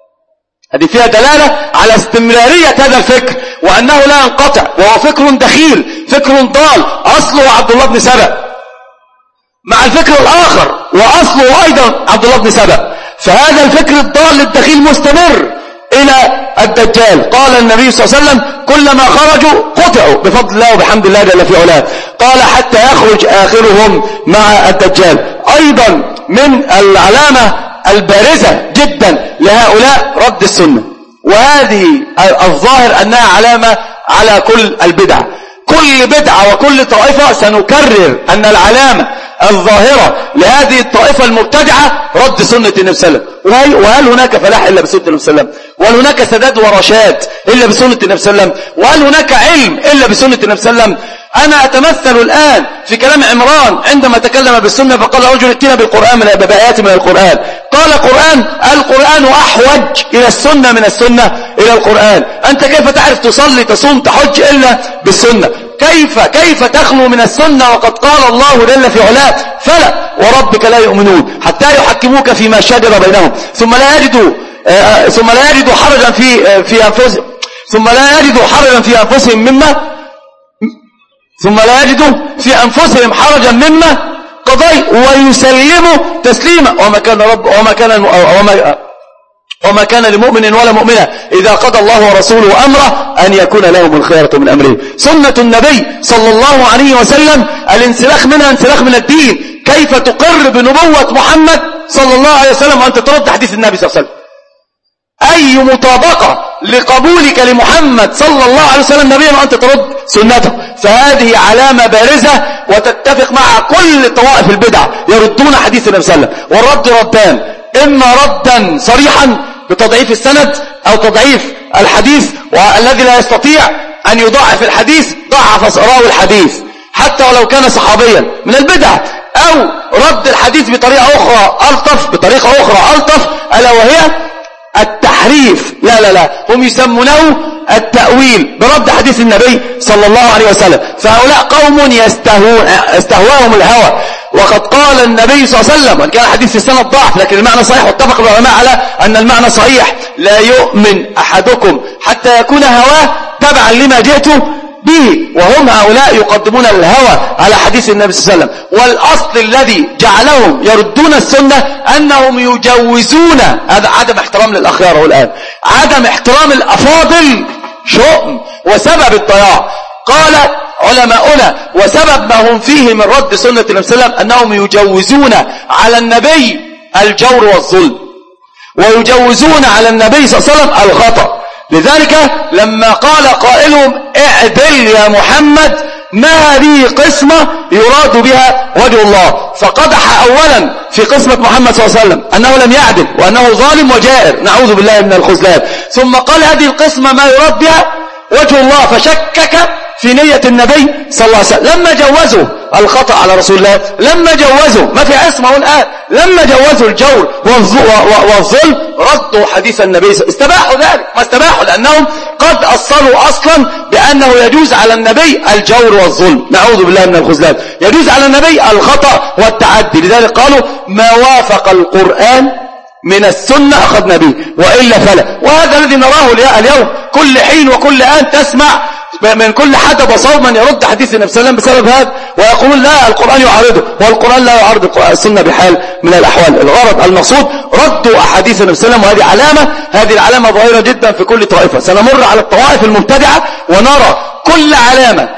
هذه فيها دلالة على استمرارية هذا الفكر، وأنه لا ينقطع، وهو فكر دخيل، فكر ضال، أصله عبد الله بن سبأ مع الفكر الآخر وأصله أيضا عبد الله بن سبأ. فهذا الفكر الضال الدخيل مستمر إلى الدجال. قال النبي صلى الله عليه وسلم كلما خرجوا قطعوا بفضل الله وبحمد الله جل في علاه. قال حتى يخرج آخرهم مع الدجال. أيضا من العلامة البارزة جدا لهؤلاء رد السنة، وهذه الظاهر أنها علامة على كل البدع. كل بدعة وكل طائفة سنكرر أن العلامة الظاهرة لهذه الطائفة المبتدعة رد سنة النبي صلى الله عليه وسلم. وهل هناك فلاح إلا بسنة النبي صلى الله عليه وسلم؟ وهل هناك سداد ورشاد إلا بسنة النبي صلى الله عليه وسلم؟ وهل هناك علم إلا بسنة النبي صلى الله عليه وسلم؟ أنا أتمثل الآن في كلام عمران عندما تكلم بالسنة فقال رجل ائتنا بالقرآن من بآيات من القرآن. قال قرآن القرآن أحوج إلى السنة من السنة إلى القرآن. أنت كيف تعرف تصلي تصوم تحج إلا بالسنة؟ كيف كيف تخلو من السنة وقد قال الله جل في علاه فلا وربك لا يؤمنون حتى يحكموك فيما شجر بينهم ثم لا يجدوا آه ثم لا يجدوا حرجا في آه في أنفسهم ثم لا يجدوا حرجا في أنفسهم مما ثم لا يجدوا في أنفسهم حرجا مما قضيت ويسلموا تسليما وما كان رب وما كان وما وما كان لمؤمن ولا مؤمنة إذا قضى الله ورسوله أمره أن يكون لهم الخيرة من أمره. سنة النبي صلى الله عليه وسلم الانسلاخ منها انسلاخ من الدين. كيف تقر بنبوة محمد صلى الله عليه وسلم وأنت ترد حديث النبي صلى الله عليه وسلم؟ أي مطابقة لقبولك لمحمد صلى الله عليه وسلم نبيا وأنت ترد سنته؟ فهذه علامة بارزة وتتفق مع كل طوائف البدع يردون حديث النبي صلى الله عليه وسلم. والرد ردان: إما ردا صريحا بتضعيف السند أو تضعيف الحديث، والذي لا يستطيع أن يضعف الحديث ضعف راوي الحديث حتى ولو كان صحابيا من البدع، أو رد الحديث بطريقة أخرى ألطف بطريقة أخرى ألطف ألا وهي التحريف. لا لا لا هم يسمونه التأويل برد حديث النبي صلى الله عليه وسلم. فهؤلاء قوم يستهواهم الهوى، وقد قال النبي صلى الله عليه وسلم وان كان الحديث في السند ضعف لكن المعنى صحيح، واتفق العلماء على أن المعنى صحيح: لا يؤمن أحدكم حتى يكون هواه تبعا لما جئت به. وهم هؤلاء يقدمون الهوى على حديث النبي صلى الله عليه وسلم. والأصل الذي جعلهم يردون السنة أنهم يجوزون، هذا عدم احترام للأخيار. والآن عدم احترام الأفاضل شؤم وسبب الضياع. قال علماؤنا: وسبب ما هم فيه من رد سنة النبي صلى الله عليه وسلم أنهم يجوزون على النبي الجور والظلم، ويجوزون على النبي صلى الله عليه وسلم الخطأ. لذلك لما قال قائلهم: اعدل يا محمد، ما هذه قسمة يراد بها وجه الله؟ فقدح أولا في قسمة محمد صلى الله عليه وسلم أنه لم يعدل وأنه ظالم وجائر، نعوذ بالله من الخذلان. ثم قال هذه القسمة ما يراد بها وجه الله، فشكك في نية النبي صلى الله عليه وسلم. لما جوزوا الخطأ على رسول الله، لما جوزوا ما في عصمة الآن، لما جوزوا الجور والظلم ردوا حديث النبي، استباحوا ذلك. ما استباحوا لأنهم قد أصلوا أصلا بأنه يجوز على النبي الجور والظلم، نعوذ بالله من الخذلان، يجوز على النبي الخطأ والتعدي. لذلك قالوا: ما وافق القرآن من السنة أخذنا به وإلا فلا. وهذا الذي نراه اليوم، كل حين وكل آن تسمع من كل حدب وصوما يرد حديث النبي صلى الله عليه وسلم بسبب هذا، ويقول: لا القرآن يعارضه، والقرآن لا يعارض السنة بحال من الأحوال. الغرض المقصود ردوا أحاديث النبي صلى الله عليه وسلم، وهذه علامة هذه العلامة ظاهرة جدا في كل طائفة. سنمر على الطوائف المبتدعة ونرى كل علامة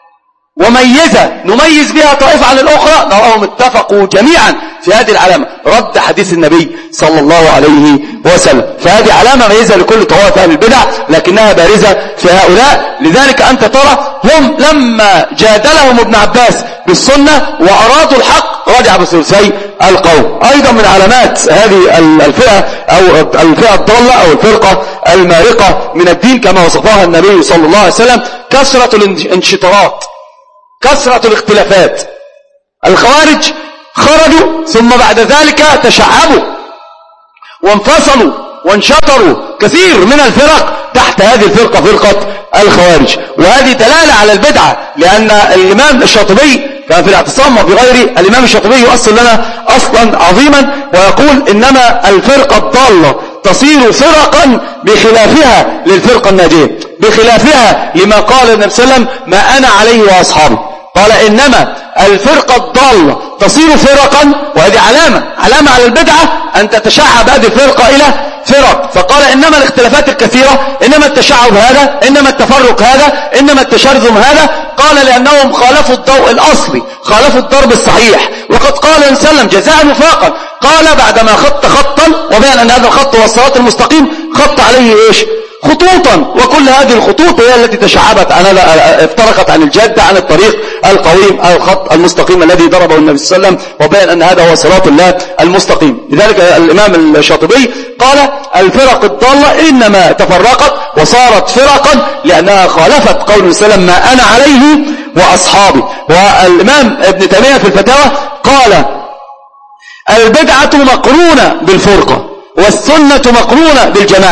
وميزة نميز بها طائفة عن الأخرى نراهم اتفقوا جميعا في هذه العلامة: رد حديث النبي صلى الله عليه وسلم. فهذه علامة ميزة لكل طوائف أهل البدع لكنها بارزة في هؤلاء. لذلك أنت ترى هم لما جادلهم ابن عباس بالسنة وأرادوا الحق رجع بثلثي القوم. أيضا من علامات هذه الفئة أو الفئة الضالة أو الفرقة المارقة من الدين كما وصفها النبي صلى الله عليه وسلم: كثرة الانشطارات، كثرة الاختلافات. الخوارج خرجوا ثم بعد ذلك تشعبوا وانفصلوا وانشطروا كثير من الفرق تحت هذه الفرقة، فرقة الخوارج. وهذه دلالة على البدعة، لأن الإمام الشاطبي كان في الاعتصام وفي غيره، الإمام الشاطبي يؤصل لنا أصلا عظيما ويقول: إنما الفرقة الضالة تصير فرقا بخلافها للفرقة الناجية، بخلافها لما قال النبي صلى الله عليه وسلم: ما أنا عليه وأصحابي. قال: إنما الفرقة الضالة تصير فرقا، وهذه علامة علامة على البدعة أن تتشعب هذه الفرقة إلى فرق. فقال: إنما الاختلافات الكثيرة، إنما التشعب هذا، إنما التفرق هذا، إنما التشرذم هذا. قال: لأنهم خالفوا الضوء الأصلي، خالفوا الضرب الصحيح. وقد قال النبي صلى الله عليه وسلم جزاء وفاقا، قال بعدما خط خطا وبين أن هذا الخط هو الصراط المستقيم، خط عليه إيش؟ خطوطا. وكل هذه الخطوط هي التي تشعبت عن افترقت عن الجادة، عن الطريق القويم أو الخط المستقيم الذي ضربه النبي صلى الله عليه وسلم، وبين أن هذا هو صراط الله المستقيم. لذلك الإمام الشاطبي قال: الفرق الضالة إنما تفرقت وصارت فرقا لأنها خالفت قول النبي صلى الله عليه وسلم: ما أنا عليه وأصحابي. والإمام ابن تيمية في الفتاوى قال: البدعة مقرونة بالفرقة والسنة مقرونة بالجماعة.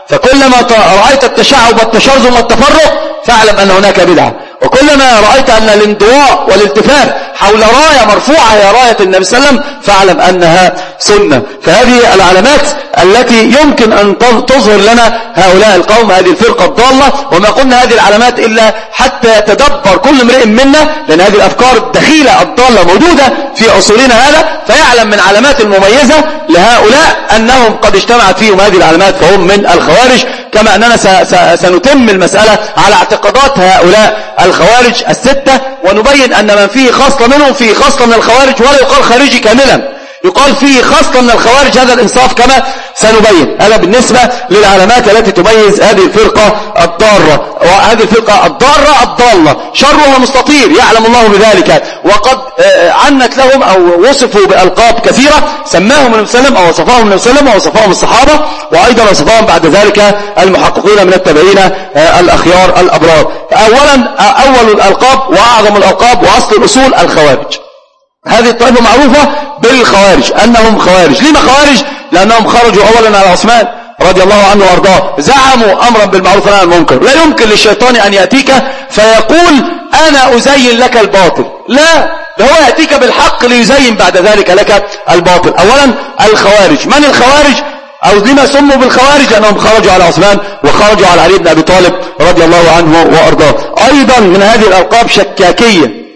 فكلما رأيت التشعب والتشرذم والتفرق فاعلم أن هناك بدعة، وكلما رأيت أن الانضواء والالتفاف حول راية مرفوعة هي راية النبي صلى الله عليه وسلم فاعلم أنها سنة. فهذه العلامات التي يمكن أن تظهر لنا هؤلاء القوم، هذه الفرقة الضالة. وما قلنا هذه العلامات إلا حتى يتدبر كل امرئ منا، لأن هذه الأفكار الدخيلة الضالة موجودة في عصورنا هذا، فيعلم من علامات المميزة لهؤلاء أنهم قد اجتمعت فيهم هذه العلامات فهم من الخوارج، كما أننا سنتم المسألة على اعتقادات هؤلاء الخوارج الستة، ونبين أن من فيه خاصة منهم فيه خاصة من الخوارج، ولا يقال خارجي كاملا، يقال فيه خاصة من الخوارج، هذا الإنصاف كما سنبين. هذا بالنسبة للعلامات التي تميز هذه الفرقة الضارة، وهذه الفرقة الضارة الضالة شرها مستطير يعلم الله بذلك، وقد عنت لهم أو وصفوا بألقاب كثيرة سماهم النبي صلى الله عليه وسلم أو وصفاهم النبي صلى الله عليه وسلم ووصفاهم الصحابة، وأيضا وصفاهم بعد ذلك المحققين من التابعين الأخيار الأبرار. أولا أول الألقاب وأعظم الألقاب وأصل الأصول الخوارج. هذه الطائفة معروفة بالخوارج أنهم خوارج. لما خوارج؟ لأنهم خرجوا أولا على عثمان رضي الله عنه وارضاه، زعموا أمرا بالمعروف ونهي عن المنكر. لا يمكن للشيطان أن يأتيك فيقول أنا أزين لك الباطل، لا، ده هو يأتيك بالحق ليزين بعد ذلك لك الباطل. أولا الخوارج. من الخوارج؟ أو لما سموا بالخوارج؟ لأنهم خرجوا على عثمان وخرجوا على علي بن أبي طالب رضي الله عنه وارضاه. أيضا من هذه الألقاب شكاكية،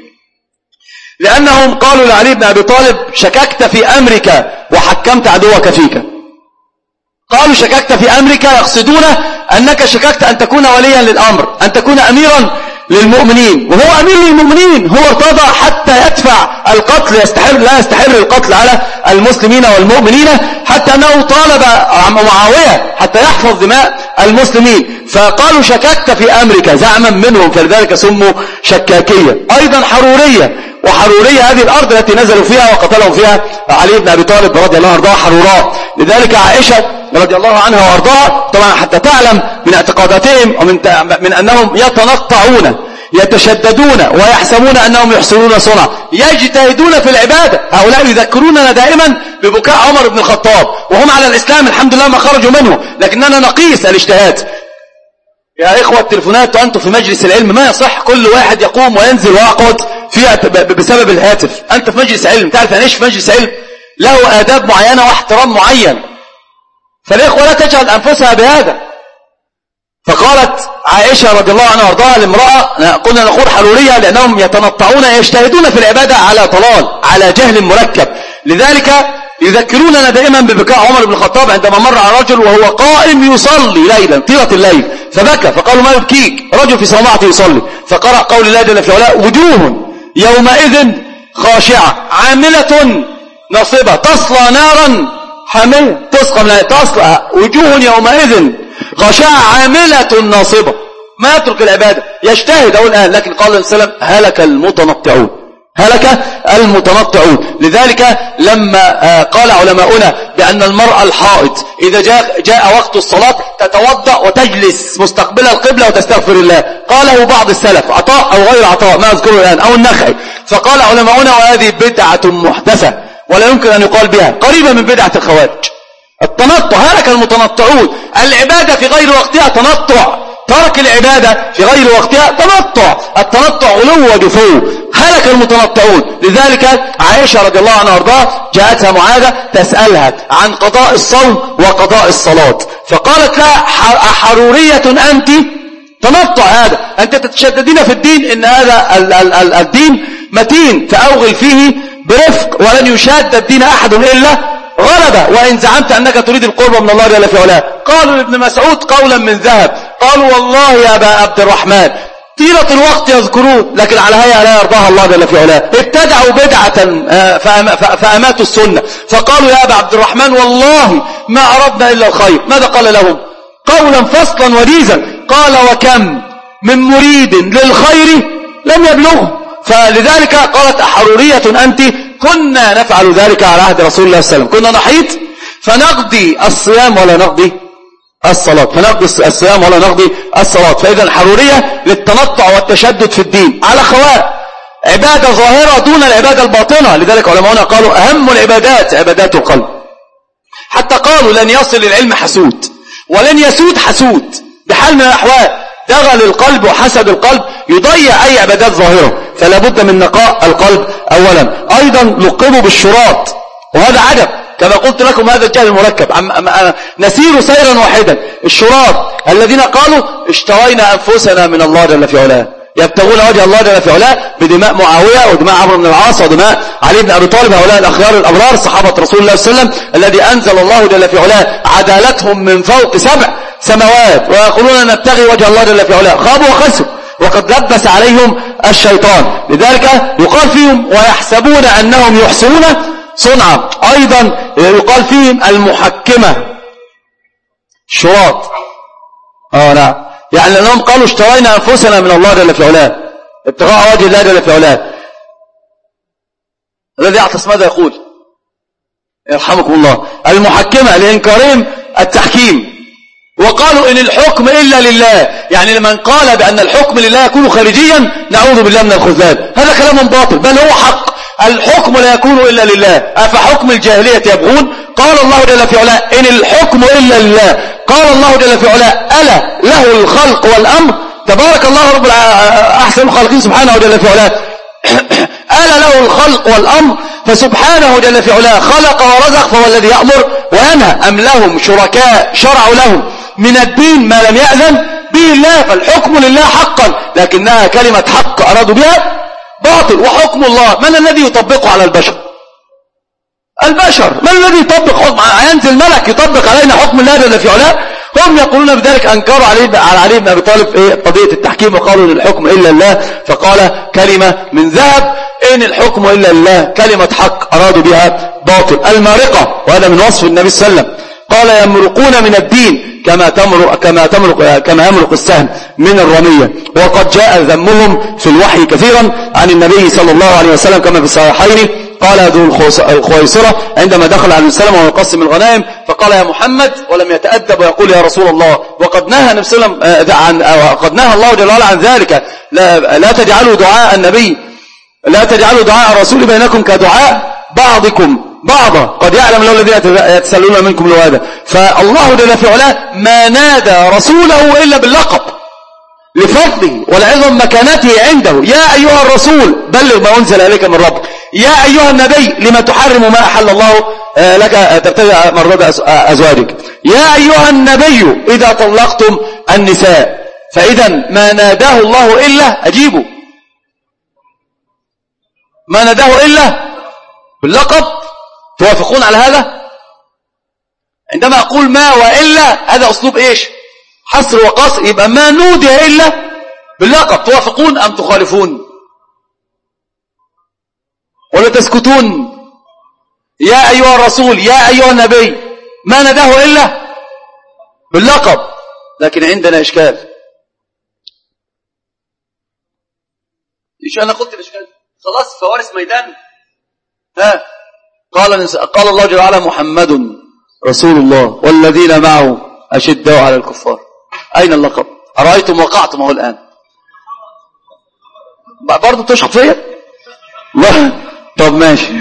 لأنهم قالوا لعلي بن أبي طالب شككت في أمرك وحكمت عدوك فيك. قالوا شككت في أمرك يقصدون أنك شككت أن تكون وليا للأمر، أن تكون أميرا للمؤمنين، وهو أمير للمؤمنين، هو ارتضى حتى يدفع القتل، يستحر لا يستحر القتل على المسلمين والمؤمنين، حتى أنه طالب معاوية حتى يحفظ دماء المسلمين. فقالوا شككت في أمرك زعما منهم، فلذلك سموا شكاكية. أيضا حرورية، وحرورية هذه الأرض التي نزلوا فيها وقتلهم فيها علي بن أبي طالب رضي الله عنه حروراء. لذلك عائشة رضي الله عنها وارضاها طبعا حتى تعلم من اعتقاداتهم ومن من أنهم يتنطعون يتشددون ويحسبون أنهم يحسنون صنع، يجتهدون في العبادة. هؤلاء يذكروننا دائما ببكاء عمر بن الخطاب وهم على الإسلام الحمد لله ما خرجوا منه، لكننا نقيس الاجتهاد. يا إخوة التلفونات وأنتم في مجلس العلم ما يصح كل واحد يقوم وينزل ويقعد فيها بسبب الهاتف. أنت في مجلس علم، تعرف أن إيش في مجلس علم له آداب معينة واحترام معين، فالإخوة لا تجعل أنفسها بهذا. فقالت عائشة رضي الله عنها وارضاها لامرأة، قلنا نقول حرورية لأنهم يتنطعون يجتهدون في العبادة على ضلال على جهل مركب. لذلك يذكروننا دائما ببكاء عمر بن الخطاب عندما مر على رجل وهو قائم يصلي ليلا طيلة الليل فبكى، فقالوا ما يبكيك؟ رجل في صومعته يصلي، فقرأ قول الله جل في علاه وجوه يومئذ خاشعة عاملة ناصبة تصلى نارا حامية، تسقى من تصلى وجوه يومئذ خاشعة عاملة ناصبة، ما يترك العبادة يجتهد أول الآن. لكن قال النبي صلى الله عليه وسلم هلك المتنطعون، هلك المتنطعون. لذلك لما قال علماؤنا بأن المرأة الحائض إذا جاء, جاء وقت الصلاة تتوضأ وتجلس مستقبل القبلة وتستغفر الله، قاله بعض السلف عطاء أو غير عطاء ما أذكره الآن أو النخعي، فقال علماؤنا وهذه بدعة محدثة ولا يمكن أن يقال بها، قريبة من بدعة الخوارج. التنطع، هلك المتنطعون، العبادة في غير وقتها تنطع، ترك العبادة في غير وقتها تنطع، التنطع علو ودفو، هلك المتنطعون. لذلك عائشة رضي الله عنها وارضاها جاءتها معاذة تسألها عن قضاء الصوم وقضاء الصلاة، فقالت لها حرورية أنت؟ تنطع هذا، أنت تتشددين في الدين، إن هذا ال ال ال الدين متين فأوغل فيه برفق، ولن يشاد الدين أحد إلا غلبة، وإن زعمت أنك تريد القرب من الله جل في علاه. قالوا لابن مسعود قولا من ذهب، قالوا والله يا أبا عبد الرحمن طيلة الوقت يذكرون لكن على هيئة لا يرضاها الله جل في علاه، ابتدعوا بدعة فأماتوا السنة، فقالوا يا أبا عبد الرحمن والله ما أردنا إلا الخير. ماذا قال لهم؟ قولا فصلا وديزا، قال وكم من مريد للخير لم يبلغه. فلذلك قالت حرورية أنت؟ كنا نفعل ذلك على عهد رسول الله صلى الله عليه وسلم، كنا نحيط فنقضي الصيام ولا نقضي الصلاة، فنقضي الصيام ولا نقضي الصلاة. فإذا الحرورية للتنطع والتشدد في الدين على خواء، عبادة ظاهرة دون العبادة الباطنة. لذلك علماؤنا قالوا أهم العبادات عبادات القلب، حتى قالوا لن يصل العلم حسود ولن يسود حسود بحال من الأحوال. دغل القلب وحسد القلب يضيع أي عبادات ظاهرة، فلا بد من نقاء القلب أولا. أيضا لقبوا بالشراط، وهذا عجب كما قلت لكم، هذا الجهل المركب. نسير سيرا واحدا. الشراط الذين قالوا اشترينا أنفسنا من الله جل في علاه، يبتغون وجه الله جل في علاه بدماء معاوية ودماء عمرو بن العاص ودماء علي بن أبي طالب، هؤلاء الأخيار الأبرار صحابة رسول الله صلى الله عليه وسلم الذي أنزل الله جل في علاه عدالتهم من فوق سبع سماوات، ويقولون نبتغي وجه الله جل في علاه. خابوا وخسروا وقد لبس عليهم الشيطان. لذلك يقال فيهم ويحسبون أنهم يحسنون صنعا. أيضا يقال فيهم المحكمة شراط. اه نعم، يعني لأنهم قالوا اشترينا أنفسنا من الله جل في علاه ابتغاء وجه الله جل في علاه. الذي يعطس ماذا يقول؟ يرحمكم الله. المحكمة لإنكارهم التحكيم، وقالوا إن الحكم إلا لله، يعني لمن قال بأن الحكم لله يكون خارجيا نعوذ بالله من الخذلان، هذا كلام باطل، بل هو حق. الحكم لا يكون إلا لله. أفحكم الجاهلية يبغون؟ قال الله جل في علاه إن الحكم إلا لله. قال الله جل في علاه ألا له الخلق والأمر. تبارك الله رب أحسن الخالقين سبحانه جل في علاه. ألا له الخلق والأمر، فسبحانه جل في علاه خلق ورزق، فهو الذي يأمر وينهى. أم لهم شركاء شرعوا لهم من الدين ما لم يأذن به الله. فالحكم لله حقا، لكنها كلمة حق أرادوا بها باطل. وحكم الله من الذي يطبقه على البشر؟ البشر. من الذي يطبق حكم؟ ينزل ملك يطبق علينا حكم الله جل في علاه؟ هم يقولون بذلك. أنكروا عليه على علي بن أبي طالب إيه قضية التحكيم، وقالوا إن الحكم إلا لله، فقال كلمة من ذهب. إن الحكم إلا لله كلمة حق أرادوا بها باطل. المارقة، وهذا من وصف النبي صلى الله عليه وسلم، قال يمرقون من الدين كما تمرق كما تمرق كما يمرق السهم من الرمية. وقد جاء ذمهم في الوحي كثيرا عن النبي صلى الله عليه وسلم كما في الصحيحين. قال ذو الخويصرة عندما دخل عليه السلام وهو يقسم الغنائم، فقال يا محمد، ولم يتأدب ويقول يا رسول الله. وقد نهى النبي صلى الله عليه وسلم عن وقد نهى الله جل وعلا عن ذلك. لا, لا تجعلوا دعاء النبي لا تجعلوا دعاء الرسول بينكم كدعاء بعضكم بعضا، قد يعلم الله الذين يتسللون منكم لهذا. فالله جل في علاه ما نادى رسوله إلا باللقب لفضله ولعظم مكانته عنده. يا أيها الرسول بلغ ما أنزل إليك من ربك. يا أيها النبي لما تحرم ما أحل الله لك تبتغي مرضات أزواجك. يا أيها النبي إذا طلقتم النساء. فإذا ما ناداه الله إلا أجيبوا، ما ناداه إلا باللقب. توافقون على هذا؟ عندما أقول ما وإلا هذا أسلوب إيش؟ حصر وقصر. يبقى ما نودي إلا باللقب. توافقون أم تخالفون ولا تسكتون؟ يا أيها الرسول يا أيها النبي ما نداه إلا باللقب. لكن عندنا إشكال. إيش أنا قلت الإشكال؟ خلاص فوارس ميدان. ها قال قال الله جل وعلا محمد رسول الله والذين معه أشداء على الكفار. أين اللقب؟ أرأيتم وقعتم اهو الآن. برضو تشخط فيا؟ لا طب ماشي.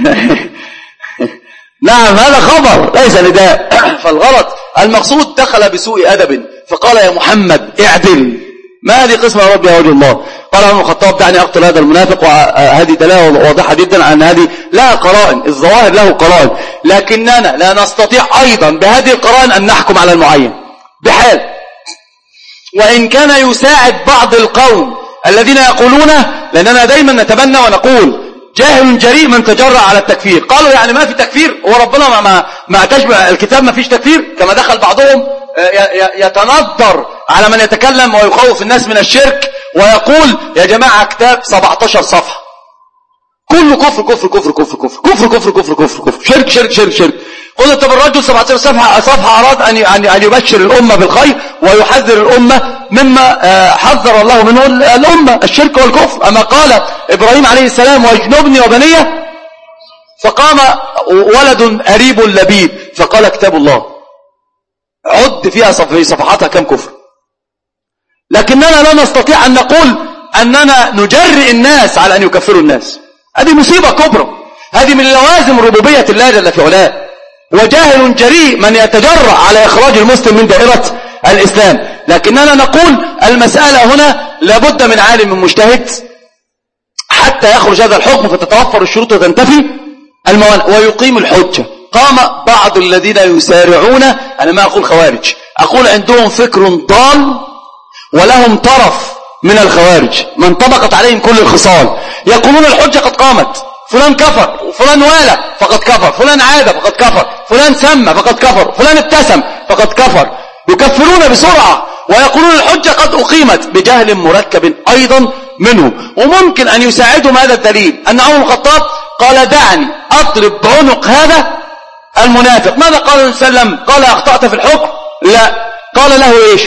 نعم هذا خبر ليس نداء. فالغلط المقصود دخل بسوء أدب فقال يا محمد اعدل. ما هذه قسمة ربي وجه الله؟ قال ابن الخطاب دعني أقتل هذا المنافق. وهذه دلالة واضحة جدا عن هذه لها قرائن. الظواهر له قرائن، لكننا لا نستطيع أيضا بهذه القرائن أن نحكم على المعين بحال. وإن كان يساعد بعض القوم الذين يقولونه، لأننا دايما نتبنى ونقول جاهل جريء من تجرأ على التكفير. قالوا يعني ما في تكفير، وربنا ما ما, ما تشبه الكتاب ما فيش تكفير. كما دخل بعضهم يتنظر على من يتكلم ويخوف الناس من الشرك ويقول يا جماعة كتاب سبعة عشر صفحة كله كفر كفر كفر كفر كفر كفر كفر كفر كفر كفر شرك شرك شرك شرك. قلت طب الرجل سبعة عشر صفحة صفحة أراد أن أن يبشر الأمة بالخير ويحذر الأمة مما حذر الله منه الأمة الشرك والكفر. أما قال إبراهيم عليه السلام واجنبني وبنيه، فقام ولد قريب لبيب فقال كتاب الله عد فيها في صفحاتها كم كفر. لكننا لا نستطيع أن نقول أننا نجرئ الناس على أن يكفروا الناس. هذه مصيبة كبرى، هذه من لوازم ربوبية الله جل في علاه. وجاهل جريء من يتجرأ على إخراج المسلم من دائرة الإسلام. لكننا نقول المسألة هنا لابد من عالم مجتهد حتى يخرج هذا الحكم فتتوفر الشروط وتنتفي الموانع ويقيم الحجة. قام بعض الذين يسارعون، أنا ما أقول خوارج، أقول عندهم فكر ضال ولهم طرف من الخوارج من انطبقت عليهم كل الخصال، يقولون الحجة قد قامت، فلان كفر وفلان والى فقد كفر، فلان عاد فقد كفر، فلان سمى فقد كفر، فلان ابتسم فقد كفر، يكفرون بسرعة ويقولون الحجة قد أقيمت بجهل مركب أيضا منه. وممكن أن يساعدهم هذا الدليل أن عمر بن الخطاب قال دعني أضرب بعنق هذا المنافق. ماذا قال النبي صلى الله عليه وسلم؟ قال أخطأت في الحكم؟ لا، قال له إيش؟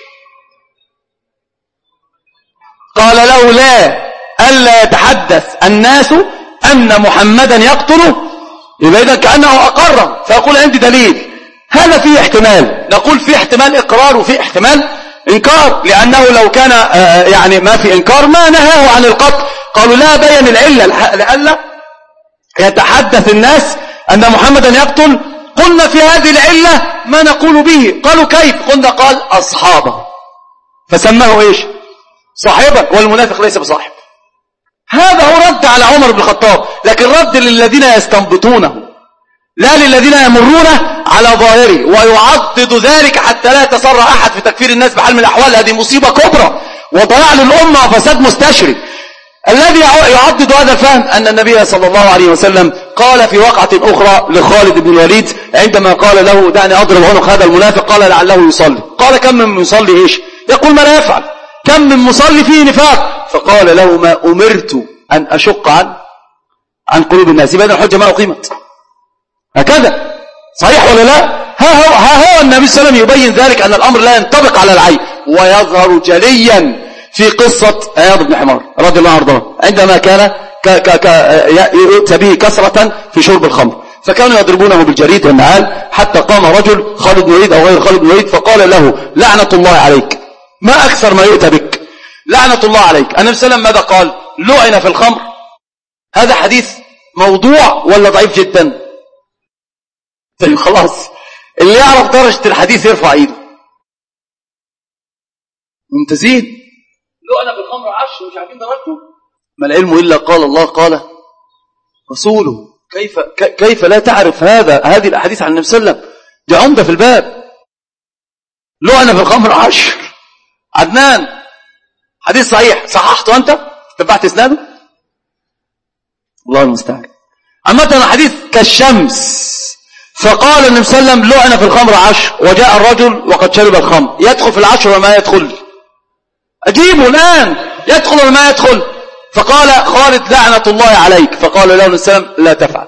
قال له لا ألا يتحدث الناس أن محمدا يقتله، يبقى إذا كأنه أقر فيقول عندي دليل. هذا فيه احتمال، نقول فيه احتمال إقرار وفيه احتمال إنكار، لأنه لو كان يعني ما في إنكار ما نهاه عن القتل. قالوا لا بين العلة لألا يتحدث الناس أن محمدا يقتل. قلنا في هذه العلة ما نقول به. قالوا كيف؟ قلنا قال أصحابه فسماه إيش؟ صاحبا، والمنافق ليس بصاحب. هذا هو رد على عمر بن الخطاب، لكن رد للذين يستنبطونه لا للذين يمرون على ظاهره ويعضد ذلك حتى لا يتسرع أحد في تكفير الناس بحال من الأحوال. هذه مصيبة كبرى وضياع للأمة وفساد مستشري. الذي يعضد هذا الفهم أن النبي صلى الله عليه وسلم قال في وقعة أخرى لخالد بن الوليد عندما قال له دعني أضرب عنق هذا المنافق، قال لعله يصلي. قال كم من يصلي إيش؟ يقول ما لا يفعل. كم من مصلي فيه نفاق؟ فقال له ما أمرت أن أشق عن عن قلوب الناس. يبقى الحجة ما أقيمت. هكذا صحيح ولا لا؟ ها هو, ها هو النبي صلى الله عليه وسلم يبين ذلك أن الأمر لا ينطبق على العين، ويظهر جليا في قصة عياض بن حمار رضي الله عنه عندما كان ك ك ك يؤتى به كثرة في شرب الخمر، فكانوا يضربونه بالجريد والنعال حتى قام رجل خالد بن الوليد أو غير خالد بن الوليد فقال له لعنة الله عليك، ما أكثر ما يؤتى بك، لعنة الله عليك. النبي صلى الله عليه وسلم ماذا قال؟ لعن في الخمر. هذا حديث موضوع ولا ضعيف جدا؟ طيب خلاص، اللي يعرف درجة الحديث يرفع ايده. ممتازين. لعن في الخمر عشر مش عارفين درجته. ما العلم إلا قال الله قال رسوله. كيف كيف لا تعرف هذا هذه الأحاديث عن النبي صلى الله عليه وسلم؟ دي عمدة في الباب. لعن في الخمر عشر. عدنان حديث صحيح، صححته أنت؟ تبعت إسناده؟ الله المستعان. عامة حديث كالشمس. فقال النبي صلى الله عليه وسلم لعن في الخمر عشر، وجاء الرجل وقد شرب الخمر، يدخل في العشر وما يدخل؟ أجيبه الآن، يدخل وما يدخل؟ فقال خالد لعنة الله عليك، فقال له النبي صلى الله عليه وسلم لا تفعل.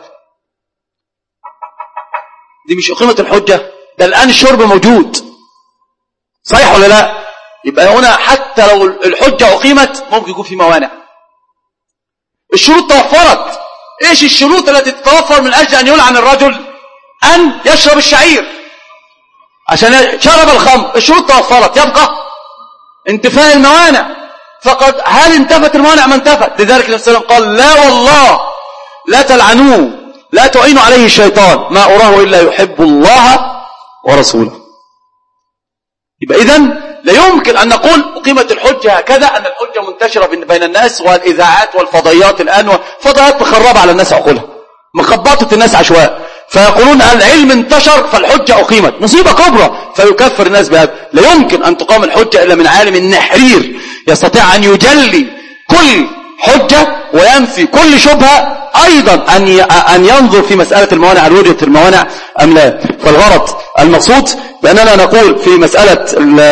دي مش قيمة الحجة، ده الآن الشرب موجود، صحيح ولا لا؟ يبقى هنا حتى لو الحجة أقيمت ممكن يكون في موانع. الشروط توفرت. إيش الشروط التي تتوفر من أجل أن يلعن الرجل؟ أن يشرب الشعير عشان شرب الخمر. الشروط توفرت، يبقى انتفاء الموانع. فقد هل انتفت الموانع؟ ما انتفت. لذلك النبي صلى الله عليه وسلم قال لا والله لا تلعنوه، لا تعينوا عليه الشيطان، ما أراه إلا يحب الله ورسوله. يبقى إذن لا يمكن أن نقول أقيمت الحجة هكذا، أن الحجة منتشرة بين الناس، والإذاعات والفضائيات الآن فضائيات مخربة على الناس عقولها، مخبطت الناس عشواء، فيقولون العلم انتشر فالحجة أقيمت. مصيبة كبرى، فيكفر الناس بهذا. لا يمكن أن تقام الحجة إلا من عالم نحرير يستطيع أن يجلي كل حجة وينفي كل شبهة، أيضا أن أن ينظر في مسألة الموانع هل وجدت الموانع أم لا. فالغرض المقصود بأننا نقول في مسألة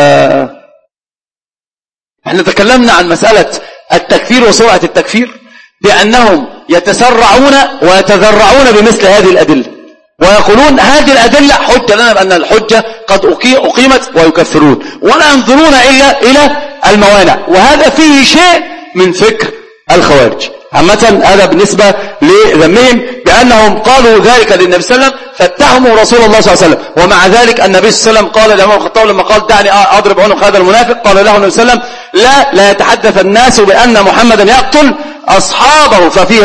احنا تكلمنا عن مسألة التكفير وسرعة التكفير بأنهم يتسرعون ويتذرعون بمثل هذه الأدلة، ويقولون هذه الأدلة حجة لنا بأن الحجة قد أقيمت، ويكفرون ولا ينظرون إلا إلى الموانع. وهذا فيه شيء من فكر الخوارج. عامة هذا بالنسبة لذمهم بأنهم قالوا ذلك للنبي صلى الله عليه وسلم فاتهموا رسول الله صلى الله عليه وسلم، ومع ذلك النبي صلى الله عليه وسلم قال لعمر بن الخطاب لما قال دعني أضرب عنق هذا المنافق، قال له النبي صلى الله عليه وسلم لا لا يتحدث الناس بأن محمدا يقتل أصحابه. ففيه رد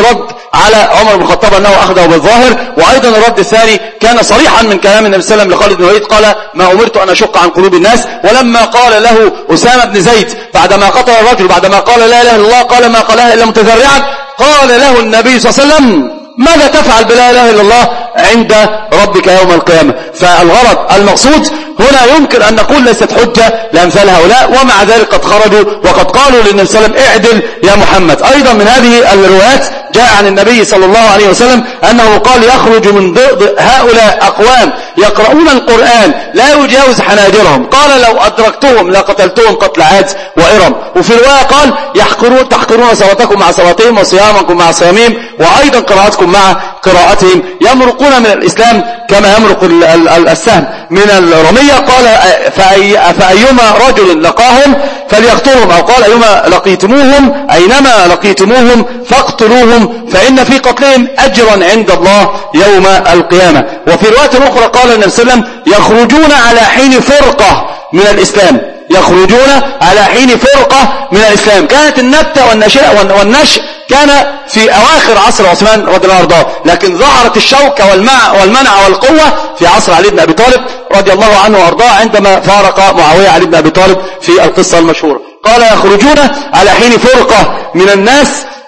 على عمر بن الخطاب أنه أخذه بالظاهر. وأيضا الرد الثاني كان صريحا من كلام النبي صلى الله عليه وسلم لخالد بن الوليد قال ما أمرت أن أشق عن قلوب الناس. ولما قال له أسامة بن زيد بعدما قتل الرجل بعدما قال لا إله إلا الله قال ما قالها إلا متذرعا قال له النبي صلى الله عليه وسلم ماذا تفعل بلا إله إلا الله عند ربك يوم القيامة. فالغرض المقصود هنا يمكن أن نقول ليست حجة لأمثال هؤلاء، ومع ذلك قد خرجوا وقد قالوا للنبي صلى الله عليه وسلم اعدل يا محمد. أيضا من هذه الروايات جاء عن النبي صلى الله عليه وسلم أنه قال يخرج من ضد هؤلاء أقوام يقرؤون القرآن لا يجاوز حناجرهم قال لو أدركتهم لقتلتهم قتل عاد وإرم. وفي رواية قال يحقرون تحقرون صلاتكم مع صلاتهم وصيامكم مع صيامهم وأيضا قراءتكم مع قراءتهم، يمرقون من الإسلام كما يمرق السهم من الرمية. قال فأي فأيما رجل لقاهم فليقتلهم، أو قال أيما لقيتموهم أينما لقيتموهم فاقتلوهم فإن في قتلهم أجرا عند الله يوم القيامة. وفي رواية أخرى قال النبي صلى الله عليه وسلم يخرجون على حين فرقة من الإسلام، يخرجون على حين فرقة من الإسلام. كانت النبتة والنشء كان في أواخر عصر عثمان رضي الله عنه، لكن ظهرت الشوكة والمنع والقوة في عصر علي بن أبي طالب رضي الله عنه وأرضاه عندما فارق معاوية علي بن أبي طالب في القصة المشهورة. قال يخرجون على حين فرقة من الناس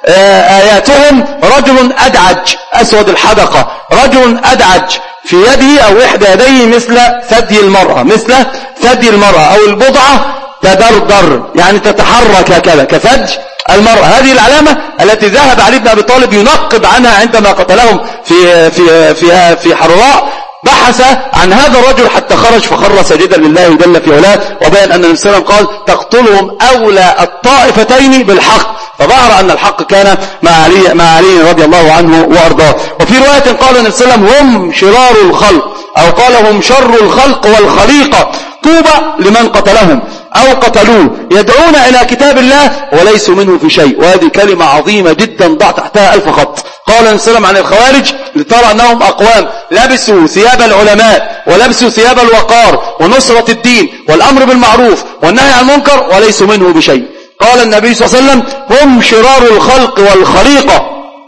آياتهم رجل أدعج أسود الحدقة، رجل أدعج في يده أو إحدى يديه مثل ثدي المرأة، مثل ثدي المرأة أو البضعة تدردر يعني تتحرك هكذا كثدي المرأة. هذه العلامة التي ذهب علي بن أبي طالب ينقب عنها عندما قتلهم في في في في حراء. بحث عن هذا الرجل حتى خرج فخر ساجدا لله جل في علاه، وبين أن النبي صلى الله عليه وسلم قال تقتلهم أولى الطائفتين بالحق، فظهر أن الحق كان مع علي مع علي رضي الله عنه وأرضاه. وفي رواية قال النبي صلى الله عليه وسلم هم شرار الخلق أو قال هم شر الخلق والخليقة طوبى لمن قتلهم أو قتلوه يدعون إلى كتاب الله وليسوا منه في شيء. وهذه كلمة عظيمة جدا ضع تحتها ألف خط. قال النبي صلى الله عليه وسلم عن الخوارج لترى أنهم أقوام لبسوا ثياب العلماء ولبسوا ثياب الوقار ونصرة الدين والأمر بالمعروف والنهي عن المنكر وليسوا منه بشيء. قال النبي صلى الله عليه وسلم هم شرار الخلق والخليقة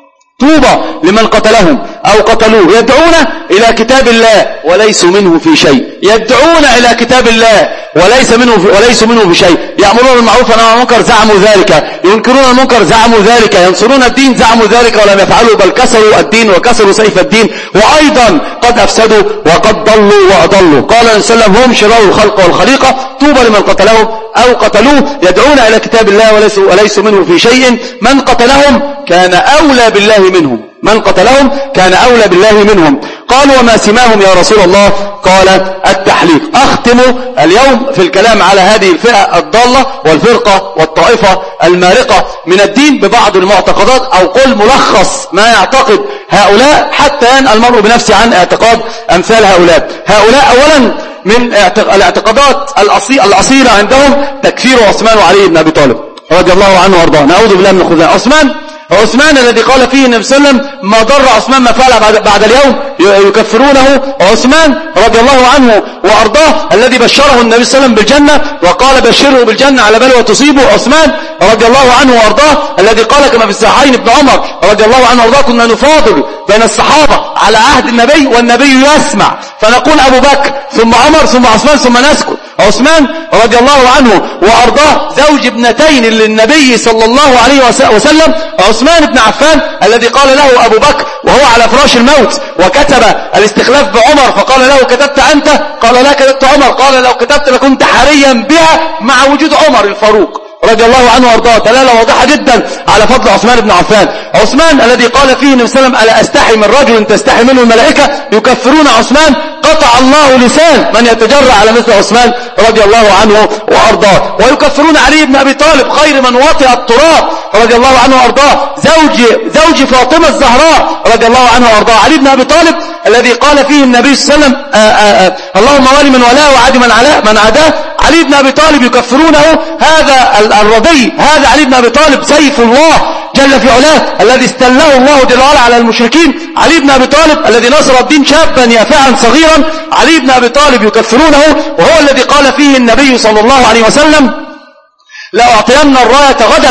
طوبى لمن قتلهم أو قتلوه يدعون إلى كتاب الله وليسوا منه في شيء، يدعون إلى كتاب الله وليس منه في وليسوا منه في شيء، يأمرون بالمعروف وينهون عن المنكر زعموا ذلك، ينكرون المنكر زعموا ذلك، ينصرون الدين زعموا ذلك ولم يفعلوا بل كسروا الدين وكسروا سيف الدين وأيضا قد أفسدوا وقد ضلوا وأضلوا. قال النبي صلى الله عليه وسلم هم شرار الخلق والخليقة طوبى لمن قتلهم أو قتلوه يدعون إلى كتاب الله وليسوا, وليسوا منه في شيء، من قتلهم كان أولى بالله منهم، من قتلهم كان أولى بالله منهم. قالوا وما سماهم يا رسول الله؟ قال التحليق. أختم اليوم في الكلام على هذه الفئة الضالة والفرقة والطائفة المارقة من الدين ببعض المعتقدات، أو قل ملخص ما يعتقد هؤلاء حتى ينأى المرء بنفسه عن اعتقاد أمثال هؤلاء. هؤلاء أولا من الاعتقادات الأصيلة عندهم تكفير عثمان وعلي بن أبي طالب رضي الله عنه وارضاه. نعوذ بالله من الخذلان. عثمان عثمان الذي قال فيه النبي صلى الله عليه وسلم ما ضر عثمان ما فعل بعد, بعد اليوم يكفرونه. عثمان رضي الله عنه وأرضاه الذي بشره النبي صلى الله عليه وسلم بالجنة وقال بشره بالجنة على بلوى تصيبه. عثمان رضي الله عنه وأرضاه الذي قال كما في الصحيحين ابن عمر رضي الله عنه وأرضاه كنا نفاضل بين الصحابة على عهد النبي والنبي يسمع فنقول أبو بكر ثم عمر ثم عثمان ثم نسكت. عثمان رضي الله عنه وأرضاه زوج ابنتين للنبي صلى الله عليه وسلم، عثمان بن عفان الذي قال له أبو بكر وهو على فراش الموت وكتب الاستخلاف بعمر فقال له كتبت أنت؟ قال لا كتبت عمر. قال لو كتبت لكنت حريا بها مع وجود عمر الفاروق رضي الله عنه وارضاه. دلالة واضحة جدا على فضل عثمان بن عفان. عثمان الذي قال فيه النبي صلى الله عليه وسلم ألا أستحي من رجل تستحي منه الملائكة، يكفرون عثمان قطع الله لسان من يتجرع على مثل عثمان رضي الله عنه وارضاه. ويكفرون علي بن أبي طالب خير من وطئ التراب رضي الله عنه وارضاه، زوج زوج فاطمة الزهراء رضي الله عنه وارضاه. علي بن أبي طالب الذي قال فيه النبي صلى الله عليه وسلم آآ آآ اللهم ولي من ولاه وعاد من علا من عداه. علي بن أبي طالب يكفرونه هذا الرضي، هذا علي بن أبي طالب سيف الله جل في علاه الذي استله الله جل وعلا على المشركين. علي بن أبي طالب الذي نصر الدين شابا يافعا صغيرا، علي بن أبي طالب يكفرونه، وهو الذي قال فيه النبي صلى الله عليه وسلم لأعطين الراية غدا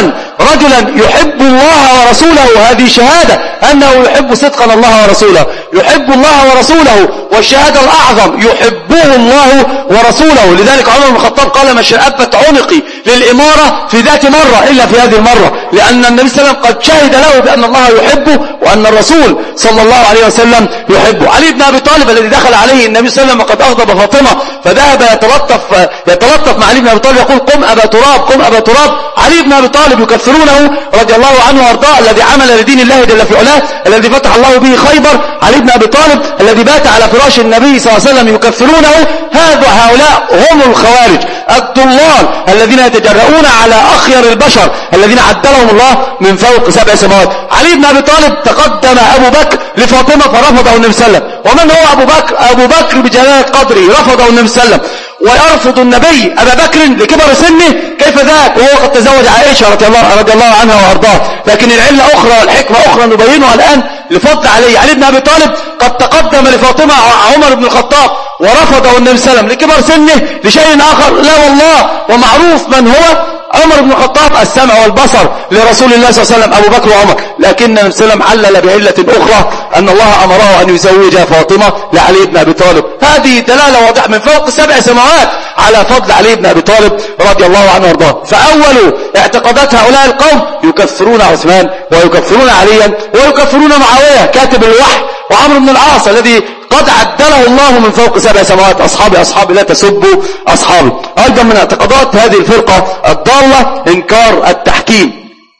رجلا يحب الله ورسوله، هذه شهادة أنه يحب صدقا الله ورسوله، يحب الله ورسوله، والشهادة الأعظم يحبه الله ورسوله. لذلك عمر بن الخطاب قال ما شأبت عنقي للإمارة في ذات مرة إلا في هذه المرة، لأن النبي صلى الله عليه وسلم قد شهد له بأن الله يحبه وأن الرسول صلى الله عليه وسلم يحبه. علي بن أبي طالب الذي دخل عليه النبي صلى الله عليه وسلم وقد أغضب فاطمة، فذهب يتلطف يتلطف مع علي بن أبي طالب يقول قم أبا تراب قم أبا تراب. علي بن أبي طالب يكفرونه رضي الله عنه وارضاه، الذي عمل لدين الله جل في علاه، الذي فتح الله به خيبر. علي بن أبي طالب الذي بات على فراش النبي صلى الله عليه وسلم يكفرونه. هذا هؤلاء هم الخوارج الضلال الذين يتجرؤون على أخير البشر الذين عدلهم الله من فوق سبع سماوات. علي بن أبي طالب تقدم أبو بكر لفاطمة فرفضه النبي صلى الله عليه وسلم. ومن هو أبو بكر؟ أبو بكر بجلالة قدره رفضه النبي صلى الله عليه وسلم. ويرفض النبي أبا بكر لكبر سنه، كيف ذاك وهو قد تزوج عائشة رضي الله, رضي الله عنها وأرضاه. لكن العلة أخرى والحكمة أخرى نبينها الآن لفضل علي. علي بن أبي طالب قد تقدم لفاطمة عمر بن الخطاب ورفضه النبي صلى الله عليه وسلم لكبر سنه لشيء آخر، لا والله. ومعروف من هو عمر بن الخطاب، السمع والبصر لرسول الله صلى الله عليه وسلم أبو بكر وعمر. لكن النبي صلى الله عليه وسلم علل بعلة أخرى أن الله أمره أن يزوج فاطمة لعلي بن أبي طالب. هذه دلالة واضحة من فوق سبع سماوات على فضل علي بن أبي طالب رضي الله عنه وارضاه. فأول اعتقادات هؤلاء القوم يكفرون عثمان ويكفرون عليا ويكفرون معاوية كاتب الوحي، وعمرو بن العاص الذي قد عدله الله من فوق سبع سماوات. أصحابي أصحابي لا تسبوا أصحابي. أيضا من اعتقادات هذه الفرقة الضالة إنكار التحكيم.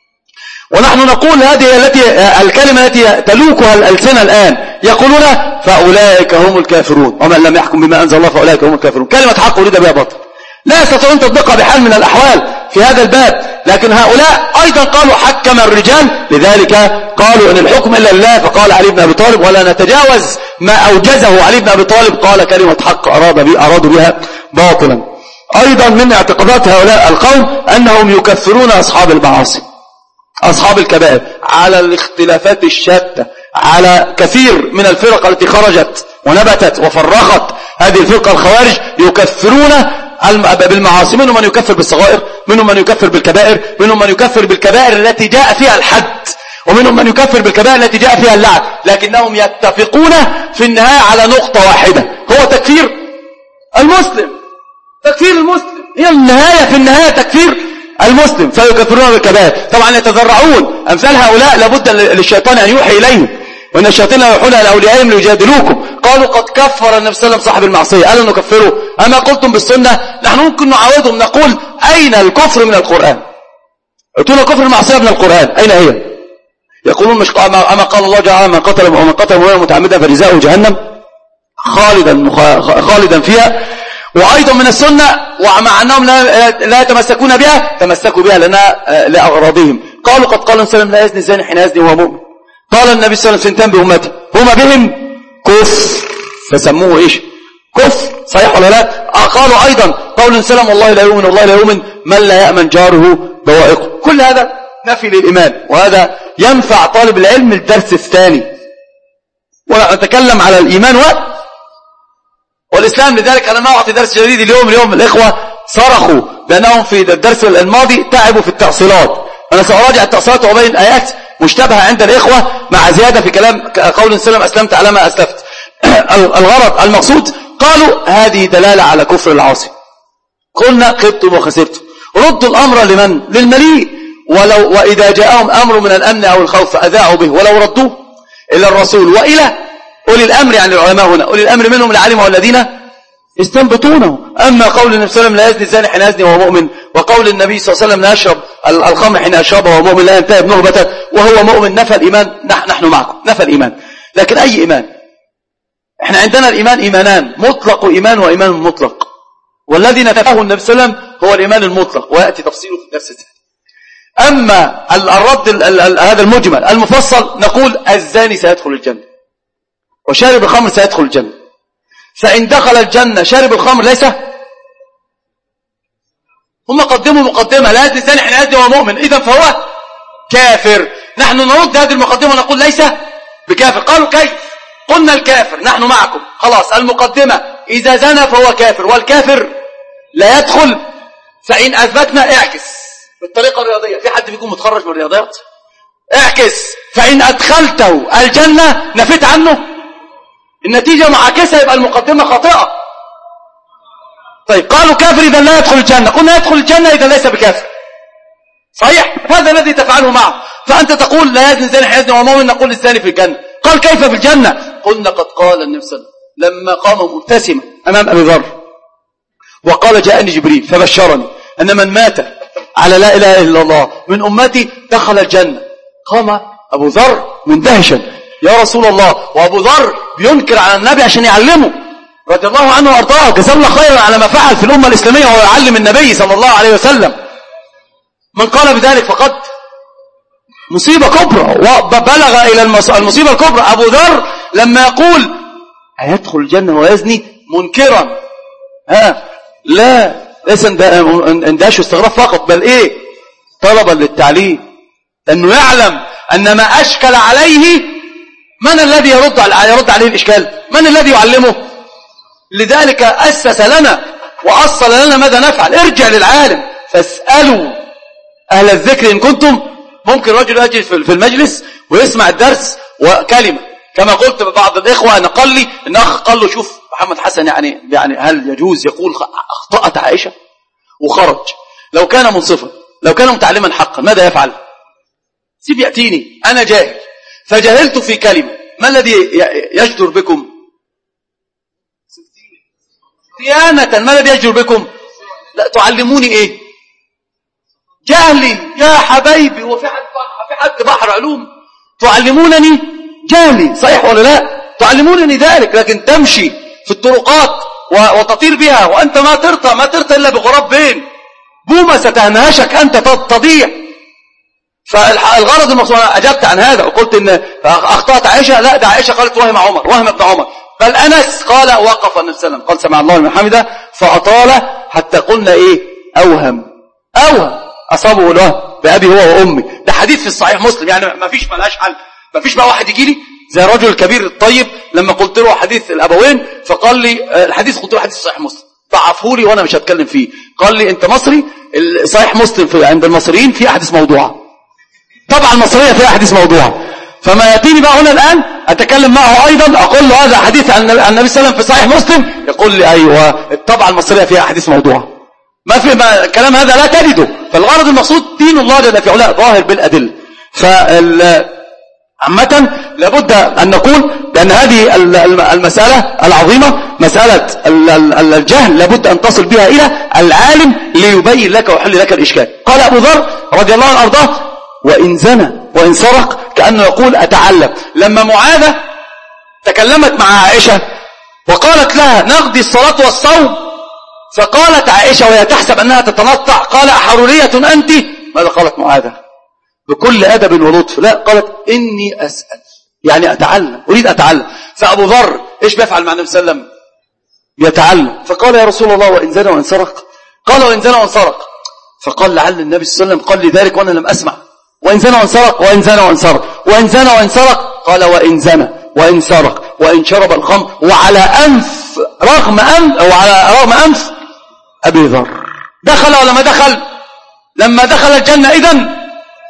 ونحن نقول هذه التي الكلمة التي تلوكها الألسنة الآن، يقولون فأولئك هم الكافرون ومن لم يحكم بما أنزل الله فأولئك هم الكافرون. كلمة حق أريد بها باطل، لا يستطيعون تطبيقها بحال من الأحوال في هذا الباب. لكن هؤلاء أيضا قالوا حكم الرجال، لذلك قالوا إن الحكم إلا لله. فقال علي بن أبي طالب ولا نتجاوز ما أوجزه علي بن أبي طالب، قال كلمة حق أراد بها أرادوا بها باطلا. أيضا من اعتقادات هؤلاء القوم أنهم يكفرون أصحاب المعاصي أصحاب الكبائر على الاختلافات الشتى، على كثير من الفرق التي خرجت ونبتت وفرخت هذه الفرقة الخوارج يكفرون بالمعاصي. منهم من يكفر بالصغائر، منهم من يكفر بالكبائر، منهم من يكفر بالكبائر التي جاء فيها الحد، ومنهم من يكفر بالكبائر التي جاء فيها اللعن. لكنهم يتفقون في النهاية على نقطة واحدة، هو تكفير المسلم. تكفير المسلم هي النهاية، في النهاية تكفير المسلم. فيكفرون بالكبائر. طبعا يتذرعون أمثال هؤلاء لابد للشيطان أن يوحي إليهم، وإن الشياطين يوحون إلى أوليائهم ليجادلوكم. قالوا قد كفر النبي صلى الله عليه وسلم صاحب المعصية، قالوا نكفره. أما قلتم بالسنة، نحن ممكن نعاودهم نقول أين الكفر من القرآن؟ قلتوا كفر المعصية من القرآن، أين هي؟ يقولون مش أما قال الله تعالى من قتل ومن قتل متعمدا فجزاؤه جهنم خالدا خالدا فيها. وأيضا من السنة ومع أنهم لا, لا يتمسكون بها تمسكوا بها لنا لأغراضهم. قالوا قد قال النبي لا يزني الزاني حين يزني وهو مؤمن. قال النبي صلى الله عليه وسلم سنتان بأمته هما بهم كفر فسموه إيش؟ كفر. صحيح ولا لا؟ قالوا أيضا قول السلام والله لا يؤمن والله لا يؤمن من لا يأمن جاره بوائقه. كل هذا نفي للإيمان، وهذا ينفع طالب العلم الدرس الثاني. ونتكلم على الإيمان و والإسلام. لذلك أنا ما أعطي درس جديد اليوم. اليوم الإخوة صرخوا بأنهم في الدرس الماضي تعبوا في التأصيلات. أنا سأراجع التأصيلات وبين آيات مشتبهة عند الإخوة مع زيادة في كلام قول سلم أسلمت على ما أسلفت. الغرض المقصود قالوا هذه دلالة على كفر العاصي. قلنا قبتم وخسرتم. ردوا الأمر لمن؟ للمليء. ولو وإذا جاءهم أمر من الأمن أو الخوف فأذاعوا به ولو ردوه إلى الرسول وإلى أولي الأمر. يعني العلماء هنا أولي الأمر منهم العالم والذين استنبطونه. أما قول النبي صلى الله عليه وسلم لا يزني الزاني حين يزني وهو مؤمن، وقول النبي صلى الله عليه وسلم لا يشرب الخمر حين يشربه وهو مؤمن لا ينتهي بنهبته وهو مؤمن، نفى الإيمان. نحن معكم نفى الإيمان. لكن أي إيمان؟ احنا عندنا الإيمان إيمانان، مطلق إيمان وإيمان مطلق. والذي نفاه النبي صلى الله عليه وسلم هو الإيمان المطلق، ويأتي تفصيله في الدرس الثاني. أما الرد ال ال هذا المجمل المفصل نقول الزاني سيدخل الجنة وشارب الخمر سيدخل الجنة. فإن دخل الجنة شارب الخمر ليس، هم قدموا مقدمة لا يزني الزاني حين يزني وهو مؤمن إذا فهو كافر. نحن نرد هذه المقدمة ونقول ليس بكافر. قالوا كيف؟ قلنا الكافر نحن معكم خلاص. المقدمة إذا زنى فهو كافر والكافر لا يدخل. فإن أثبتنا اعكس بالطريقة الرياضية. في حد بيكون متخرج من الرياضيات؟ اعكس، فإن أدخلته الجنة نفيت عنه، النتيجة معاكسة، يبقى المقدمة خاطئة. طيب قالوا كافر إذا لا يدخل الجنة، قلنا يدخل الجنة إذا ليس بكافر، صحيح؟ هذا الذي تفعله معه. فأنت تقول لا يزني زاني حيزني ومؤمن، نقول الزاني في الجنة. قال كيف في الجنة؟ قلنا قد قال النبي صلى الله عليه وسلم لما قام مبتسما أمام أبي ذر وقال جاءني جبريل فبشرني أن من مات على لا إله إلا الله من أمتي دخل الجنة. قام أبو ذر مندهشا يا رسول الله، وأبو ذر بينكر على النبي عشان يعلمه رضي الله عنه وأرضاه، جزاه الله خيرا على ما فعل في الأمة الإسلامية وهو يعلم النبي صلى الله عليه وسلم. من قال بذلك فقد مصيبة كبرى، وبلغ إلى المصيبة الكبرى. أبو ذر لما يقول هيدخل الجنة ويزني منكرا، ها لا ليس اندهاش واستغراب فقط، بل ايه طلبا للتعليم، لأنه يعلم أن ما أشكل عليه من الذي يرد يرد عليه الإشكال؟ من الذي يعلمه؟ لذلك أسس لنا وأصل لنا ماذا نفعل. ارجع للعالم فاسألوا أهل الذكر إن كنتم. ممكن رجل يجي في المجلس ويسمع الدرس وكلمة، كما قلت بعض الإخوة أنا قال لي إن أخ قال له شوف محمد حسن يعني يعني هل يجوز يقول أخطأت عائشة وخرج؟ لو كان منصفا، لو كان متعلما حقا ماذا يفعل؟ سيب يأتيني أنا جاهل فجهلت في كلمة، ما الذي يجدر بكم؟ خيانة. ما الذي يجدر بكم؟ لا تعلموني إيه؟ جهلي يا حبايبي. وفي حد في حد بحر علوم تعلمونني جهلي، صحيح ولا لا؟ تعلمونني ذلك، لكن تمشي في الطرقات وتطير بها وأنت ما ترطى ما ترطى إلا بغراب بين بومة ستهنهشك أنت تضيع. فالغرض المقصود أنا أجبت عن هذا وقلت إن أخطأت عائشة، لا ده عائشة قالت وهم عمر وهم ابن عمر، بل أنس قال وقف النبي صلى الله عليه وسلم قال سمع الله لمن حمده فأطال حتى قلنا إيه أوهم أوهم أصابه الوهم بأبي هو وأمي. ده حديث في الصحيح مسلم، يعني ما فيش ملهاش حل. ما فيش بقى واحد يجي لي زي الرجل الكبير الطيب لما قلت له حديث الأبوين فقال لي الحديث، قلت له حديث صحيح مسلم ضعفه لي وأنا مش هتكلم فيه. قال لي أنت مصري، صحيح مسلم في عند المصريين في أحاديث موضوعة، طبعا المصرية فيها أحاديث موضوعة. فما يأتيني بقى هنا الآن أتكلم معه أيضا أقول له هذا حديث عن النبي صلى الله عليه وسلم في صحيح مسلم، يقول لي أيوة طبعا المصرية فيها أحاديث موضوعة. ما في ما الكلام هذا لا تجده. فالغرض المقصود دين الله جل في علاه ظاهر بالأدلة. فال عامة لابد أن نقول بأن هذه المسألة العظيمة مسألة الجهل لابد أن تصل بها إلى العالم ليبين لك ويحل لك الإشكال. قال أبو ذر رضي الله عنه أرضاه وإن زنى وإن سرق كأنه يقول أتعلم. لما معاذة تكلمت مع عائشة وقالت لها نقضي الصلاة والصوم، فقالت عائشة وهي تحسب أنها تتنطع قال أحرورية أنت؟ ماذا قالت معاذة بكل أدب ولطف؟ لا، قالت إني أسأل، يعني أتعلم، أريد أتعلم. فأبو ذر إيش بيفعل مع النبي صلى الله عليه وسلم؟ يتعلم. فقال يا رسول الله وإن زنى وإن سرق؟ قال وإن زنى وإن سرق. فقال لعل النبي صلى الله عليه وسلم قال لي ذلك وأنا لم أسمع. وإن زنى وإن سرق وإن زنى وإن سرق وإن زنى وإن سرق. قال وإن زنى وإن سرق وإن شرب الخمر وعلى أنف رغم أنف أو على رغم أنف أبي ذر. دخل ولا ما دخل؟ لما دخل الجنة إذن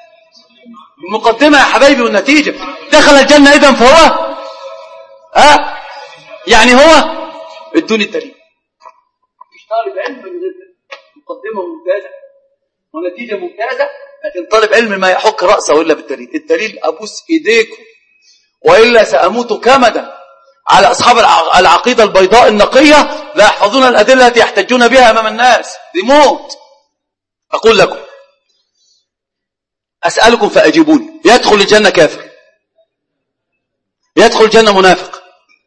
المقدمة يا حبايبي والنتيجة. دخل الجنة إذن فهو ها يعني هو ادوني الدليل. مش طالب علم من غير مقدمة ممتازة ونتيجة ممتازة، لكن طالب علم ما يحك رأسه إلا بالدليل. الدليل أبوس إيديكم وإلا سأموت كمدا على أصحاب العقيدة البيضاء النقية لا يحفظون الأدلة التي يحتجون بها أمام الناس، دي موت. أقول لكم أسألكم فأجيبوني، يدخل الجنة كافر؟ يدخل الجنة منافق؟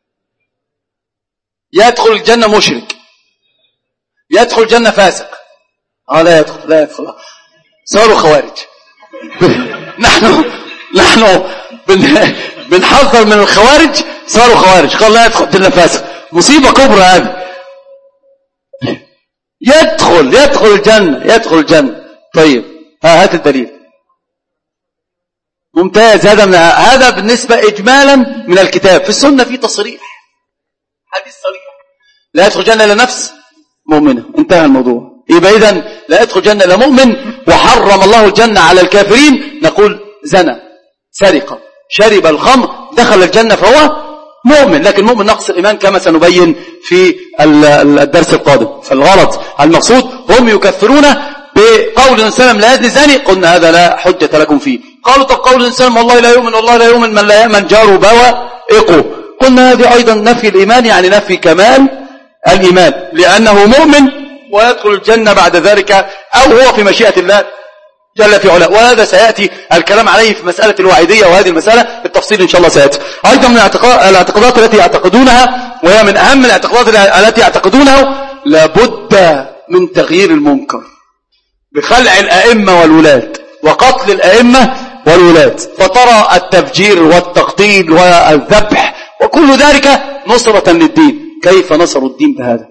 يدخل الجنة مشرك؟ يدخل الجنة فاسق؟ آه لا يدخل لا يدخل صاروا خوارج. نحن نحن بن بنحذر من الخوارج، صاروا خوارج. قال لا يدخل الجنة فاسق، مصيبة كبرى هذه. يدخل يدخل الجنة يدخل الجنة. طيب ها هات الدليل. ممتاز. هذا من هذا بالنسبة إجمالا من الكتاب. في السنة في تصريح، حديث صريح لا يدخل الجنة إلا نفس مؤمنة، انتهى الموضوع. يبقى إذن لا يدخل الجنة إلا مؤمن، وحرم الله الجنة على الكافرين. نقول زنى، سرق، شرب الخمر، دخل الجنة فهو مؤمن، لكن مؤمن نقص الإيمان كما سنبين في الدرس القادم. فالغلط المقصود هم يكفرون بقول الإنسان لا يزني زاني، قلنا هذا لا حجة لكم فيه. قالوا طب قول الإنسان والله لا يؤمن والله لا يؤمن من لا يأمن جاره بوائقه، قلنا هذه أيضا نفي الإيمان، يعني نفي كمال الإيمان، لأنه مؤمن ويدخل الجنة بعد ذلك أو هو في مشيئة الله جل في علاه. وهذا سيأتي الكلام عليه في مسألة الوعيدية، وهذه المسألة بالتفصيل إن شاء الله سيأتي. أيضا من الاعتقادات التي يعتقدونها، وهي من أهم الاعتقادات التي يعتقدونها، لابد من تغيير المنكر بخلع الأئمة والولاة وقتل الأئمة والولاة. فترى التفجير والتقتيل والذبح وكل ذلك نصرة للدين. كيف نصروا الدين بهذا؟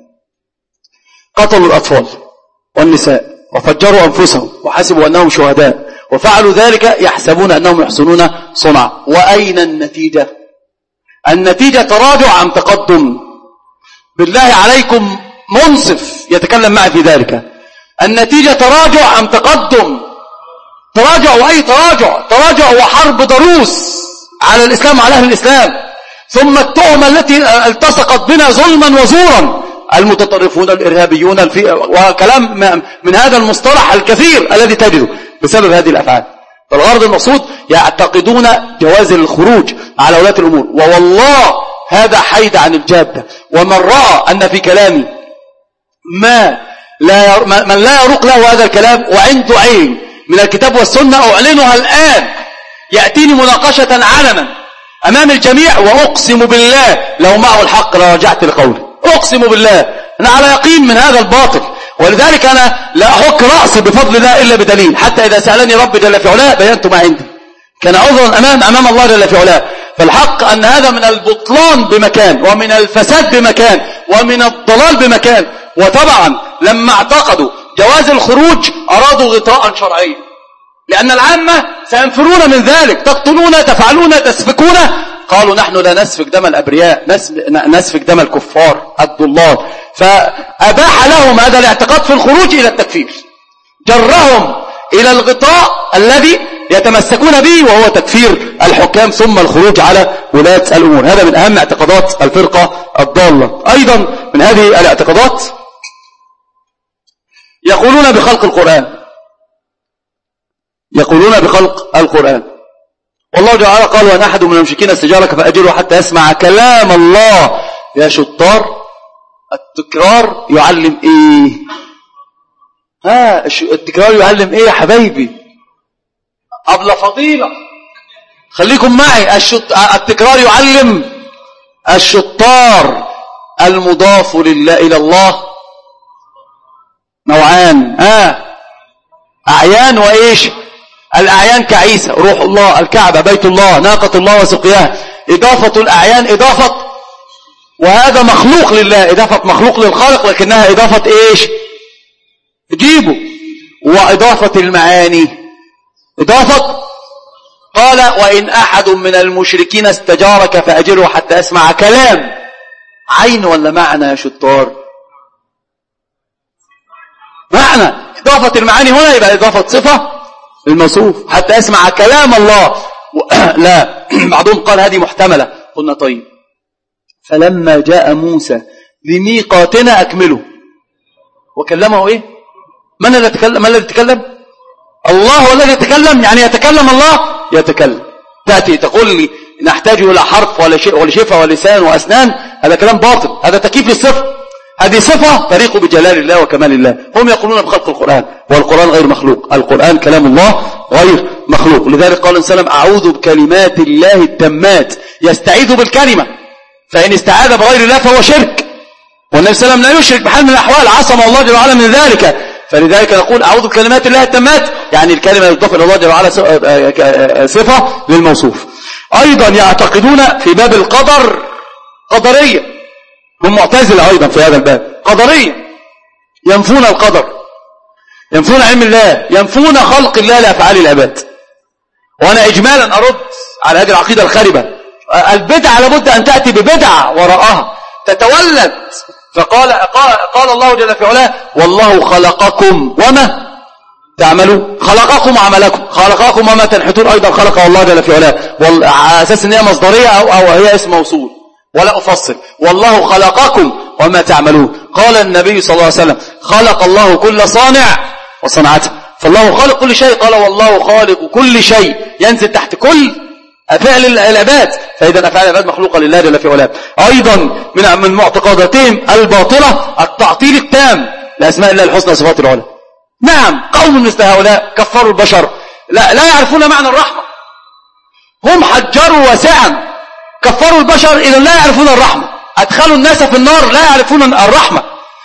قتلوا الأطفال والنساء وفجروا أنفسهم وحسبوا أنهم شهداء، وفعلوا ذلك يحسبون أنهم يحسنون صنعا. وأين النتيجة؟ النتيجة تراجع عن تقدم. بالله عليكم منصف يتكلم معي في ذلك. النتيجة تراجع عن تقدم. تراجع، وأي تراجع؟ تراجع وحرب ضروس على الإسلام وعلى أهل الإسلام. ثم التهمة التي التصقت بنا ظلما وزورا، المتطرفون الإرهابيون الفي... وكلام من هذا المصطلح الكثير الذي تجده بسبب هذه الأفعال. فالغرض المقصود يعتقدون جواز الخروج على ولاة الأمور، ووالله هذا حيد عن الجادة. ومن رأى أن في كلامي ما لا ير... من لا يروق له هذا الكلام وعنده عين من الكتاب والسنة أعلنها الآن، يأتيني مناقشة علنا أمام الجميع، وأقسم بالله لو معه الحق لرجعت لقوله. أقسم بالله أنا على يقين من هذا الباطل، ولذلك أنا لا أحك رأسي بفضل الله إلا بدليل، حتى إذا سألني ربي جل في علاه بينت ما عندي، كان عذرا أمام أمام الله جل في علاه. فالحق أن هذا من البطلان بمكان، ومن الفساد بمكان، ومن الضلال بمكان. وطبعا لما اعتقدوا جواز الخروج أرادوا غطاء شرعيا، لأن العامة سينفرون من ذلك، تقتلون، تفعلون، تسفكون. قالوا نحن لا نسفك دم الأبرياء، نسفك دم الكفار الضلال. فأباح لهم هذا الاعتقاد في الخروج إلى التكفير، جرهم إلى الغطاء الذي يتمسكون به، وهو تكفير الحكام ثم الخروج على ولاة الأمور. هذا من أهم اعتقادات الفرقة الضالة. أيضا من هذه الاعتقادات يقولون بخلق القرآن، يقولون بخلق القرآن. والله تعالى قال وأن أحد من المشركين استجارك فأجره حتى يسمع كلام الله. يا شطار، التكرار يعلم إيه؟ ها التكرار يعلم إيه يا حبايبي؟ أبلة فضيلة، خليكم معي. الشط... التكرار يعلم الشطار. المضاف لله إلى الله نوعان، ها أعيان وإيش؟ الأعيان كعيسى، روح الله، الكعبة، بيت الله، ناقة الله وسقياها. إضافة الأعيان إضافة، وهذا مخلوق لله، إضافة مخلوق للخالق، لكنها إضافة إيش؟ جيبه. وإضافة المعاني إضافة، قال وإن أحد من المشركين استجارك فأجره حتى يسمع كلام. عين ولا معنى يا شطار؟ معنى. إضافة المعاني هنا يبقى إضافة صفة الموصوف، حتى يسمع كلام الله. لا، بعضهم قال هذه محتملة. قلنا طيب، فلما جاء موسى لميقاتنا أكمله وكلمه إيه؟ من الذي يتكلم؟ من الذي يتكلم؟ الله هو الذي يتكلم. يعني يتكلم الله، يتكلم. تأتي تقول لي نحتاج إلى حرف ولا شيء ولا شفة ولسان وأسنان، هذا كلام باطل، هذا تكييف للصفة. هذه صفة تليق بجلال الله وكمال الله. هم يقولون بخلق القرآن، والقرآن غير مخلوق، القرآن كلام الله غير مخلوق. لذلك قال السلام أعوذ بكلمات الله التامات. يستعيذ بالكلمة، فإن استعاذ بغير الله فهو شرك، والنبي صلى الله عليه وسلم لا يشرك بحال من الأحوال، عصم الله جل وعلا من ذلك. فلذلك نقول أعوذ بكلمات الله التامات، يعني الكلمة يضاف إلى الله جل وعلا صفة للموصوف. أيضا يعتقدون في باب القدر قدرية، هم معتزلة أيضا في هذا الباب، قدرية، ينفون القدر، ينفون علم الله، ينفون خلق الله لأفعال العباد. وأنا إجمالا أرد على هذه العقيدة الخاربة. البدعة لابد أن تأتي ببدعة وراءها، تتولد فقال قال, قال الله جل في علاه والله خلقكم وما تعملوا، خلقكم وعملكم، خلقكم وما تنحتون أيضا خلق الله جل في علاه، على أساس أن هي مصدرية أو, أو هي اسم موصول ولا أفصل. والله خلقكم وما تعملون. قال النبي صلى الله عليه وسلم خلق الله كل صانع وصنعته، فالله خالق كل شيء. قال والله خالق كل شيء ينزل تحت كل أفعال العباد، فإذا أفعال العباد مخلوقة لله جل في علاه. أيضا من من معتقداتهم الباطلة التعطيل التام لأسماء الله الحسنى وصفات العلى. نعم قوم مثل هؤلاء كفروا البشر، لا, لا يعرفون معنى الرحمة، هم حجروا واسعا كفروا البشر إذا لا يعرفون الرحمة، أدخلوا الناس في النار لا يعرفون الرحمة،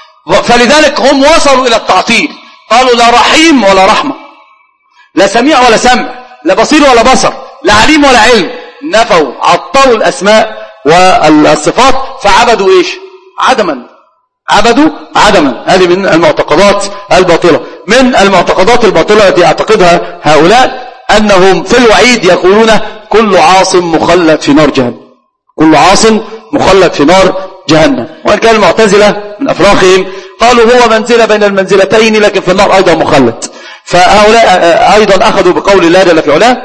فلذلك هم وصلوا إلى التعطيل. قالوا لا رحيم ولا رحمة، لا سميع ولا سمع، لا بصير ولا بصر، لا عليم ولا علم. نفوا عطلوا الأسماء والصفات فعبدوا إيش؟ عدما، عبدوا عدما. هذه من المعتقدات الباطلة. من المعتقدات الباطلة التي يعتقدها هؤلاء أنهم في الوعيد يقولون كل عاص مخلد في نار جهنم، كل عاص مخلد في نار جهنم. وإن كان المعتزلة من أفراخهم قالوا هو منزلة بين المنزلتين لكن في النار أيضا مخلد. فهؤلاء أيضا أخذوا بقول الله جل في علاه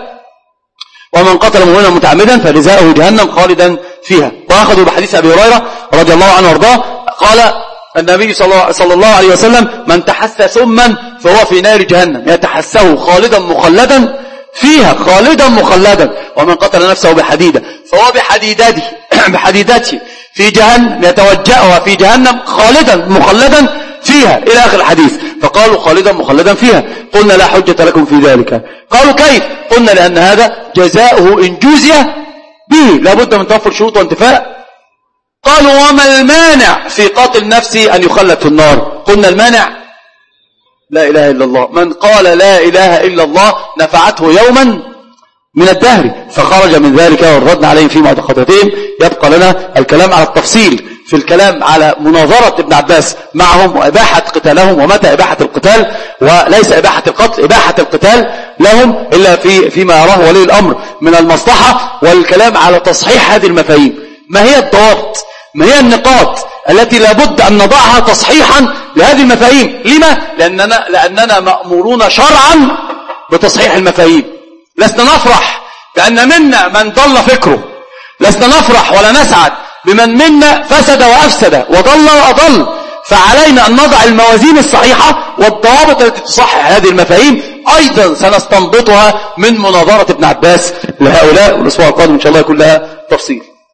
ومن قتل مؤمنا متعمدا فجزاؤه جهنم خالدا فيها. وأخذوا بحديث أبي هريرة رضي الله عنه وارضاه قال النبي صلى الله عليه وسلم من تحسى سما فهو في نار جهنم يتحسه خالدا مخلدا فيها، خالدا مخلدا. ومن قتل نفسه بحديدة فهو بحديدته بحديدته في جهنم يتوجأها في جهنم خالدا مخلدا فيها إلى آخر الحديث. فقالوا خالدا مخلدا فيها. قلنا لا حجة لكم في ذلك. قالوا كيف؟ قلنا لأن هذا جزاؤه إن جوزي به، لابد من توفر شروط وانتفاء. قالوا وما المانع في قاتل نفسي أن يخلد في النار؟ قلنا المانع لا إله إلا الله، من قال لا إله إلا الله نفعته يوما من الدهر فخرج من ذلك وردنا عليهم في معتقداتهم. يبقى لنا الكلام على التفصيل في الكلام على مناظرة ابن عباس معهم وإباحة قتالهم ومتى إباحة القتال، وليس إباحة القتل، إباحة القتال لهم إلا في فيما يراه ولي الأمر من المصلحة، والكلام على تصحيح هذه المفاهيم. ما هي الضوابط، ما هي النقاط التي لابد أن نضعها تصحيحا لهذه المفاهيم؟ لما؟ لأننا, لأننا مأمورون شرعا بتصحيح المفاهيم. لسنا نفرح بأن منا من ضل فكره، لسنا نفرح ولا نسعد بمن منا فسد وأفسد وضل وأضل. فعلينا أن نضع الموازين الصحيحة والضوابط التي تصحح هذه المفاهيم أيضا سنستنبطها من مناظرة ابن عباس لهؤلاء. والأسبوع القادم إن شاء الله يكون لها تفصيل.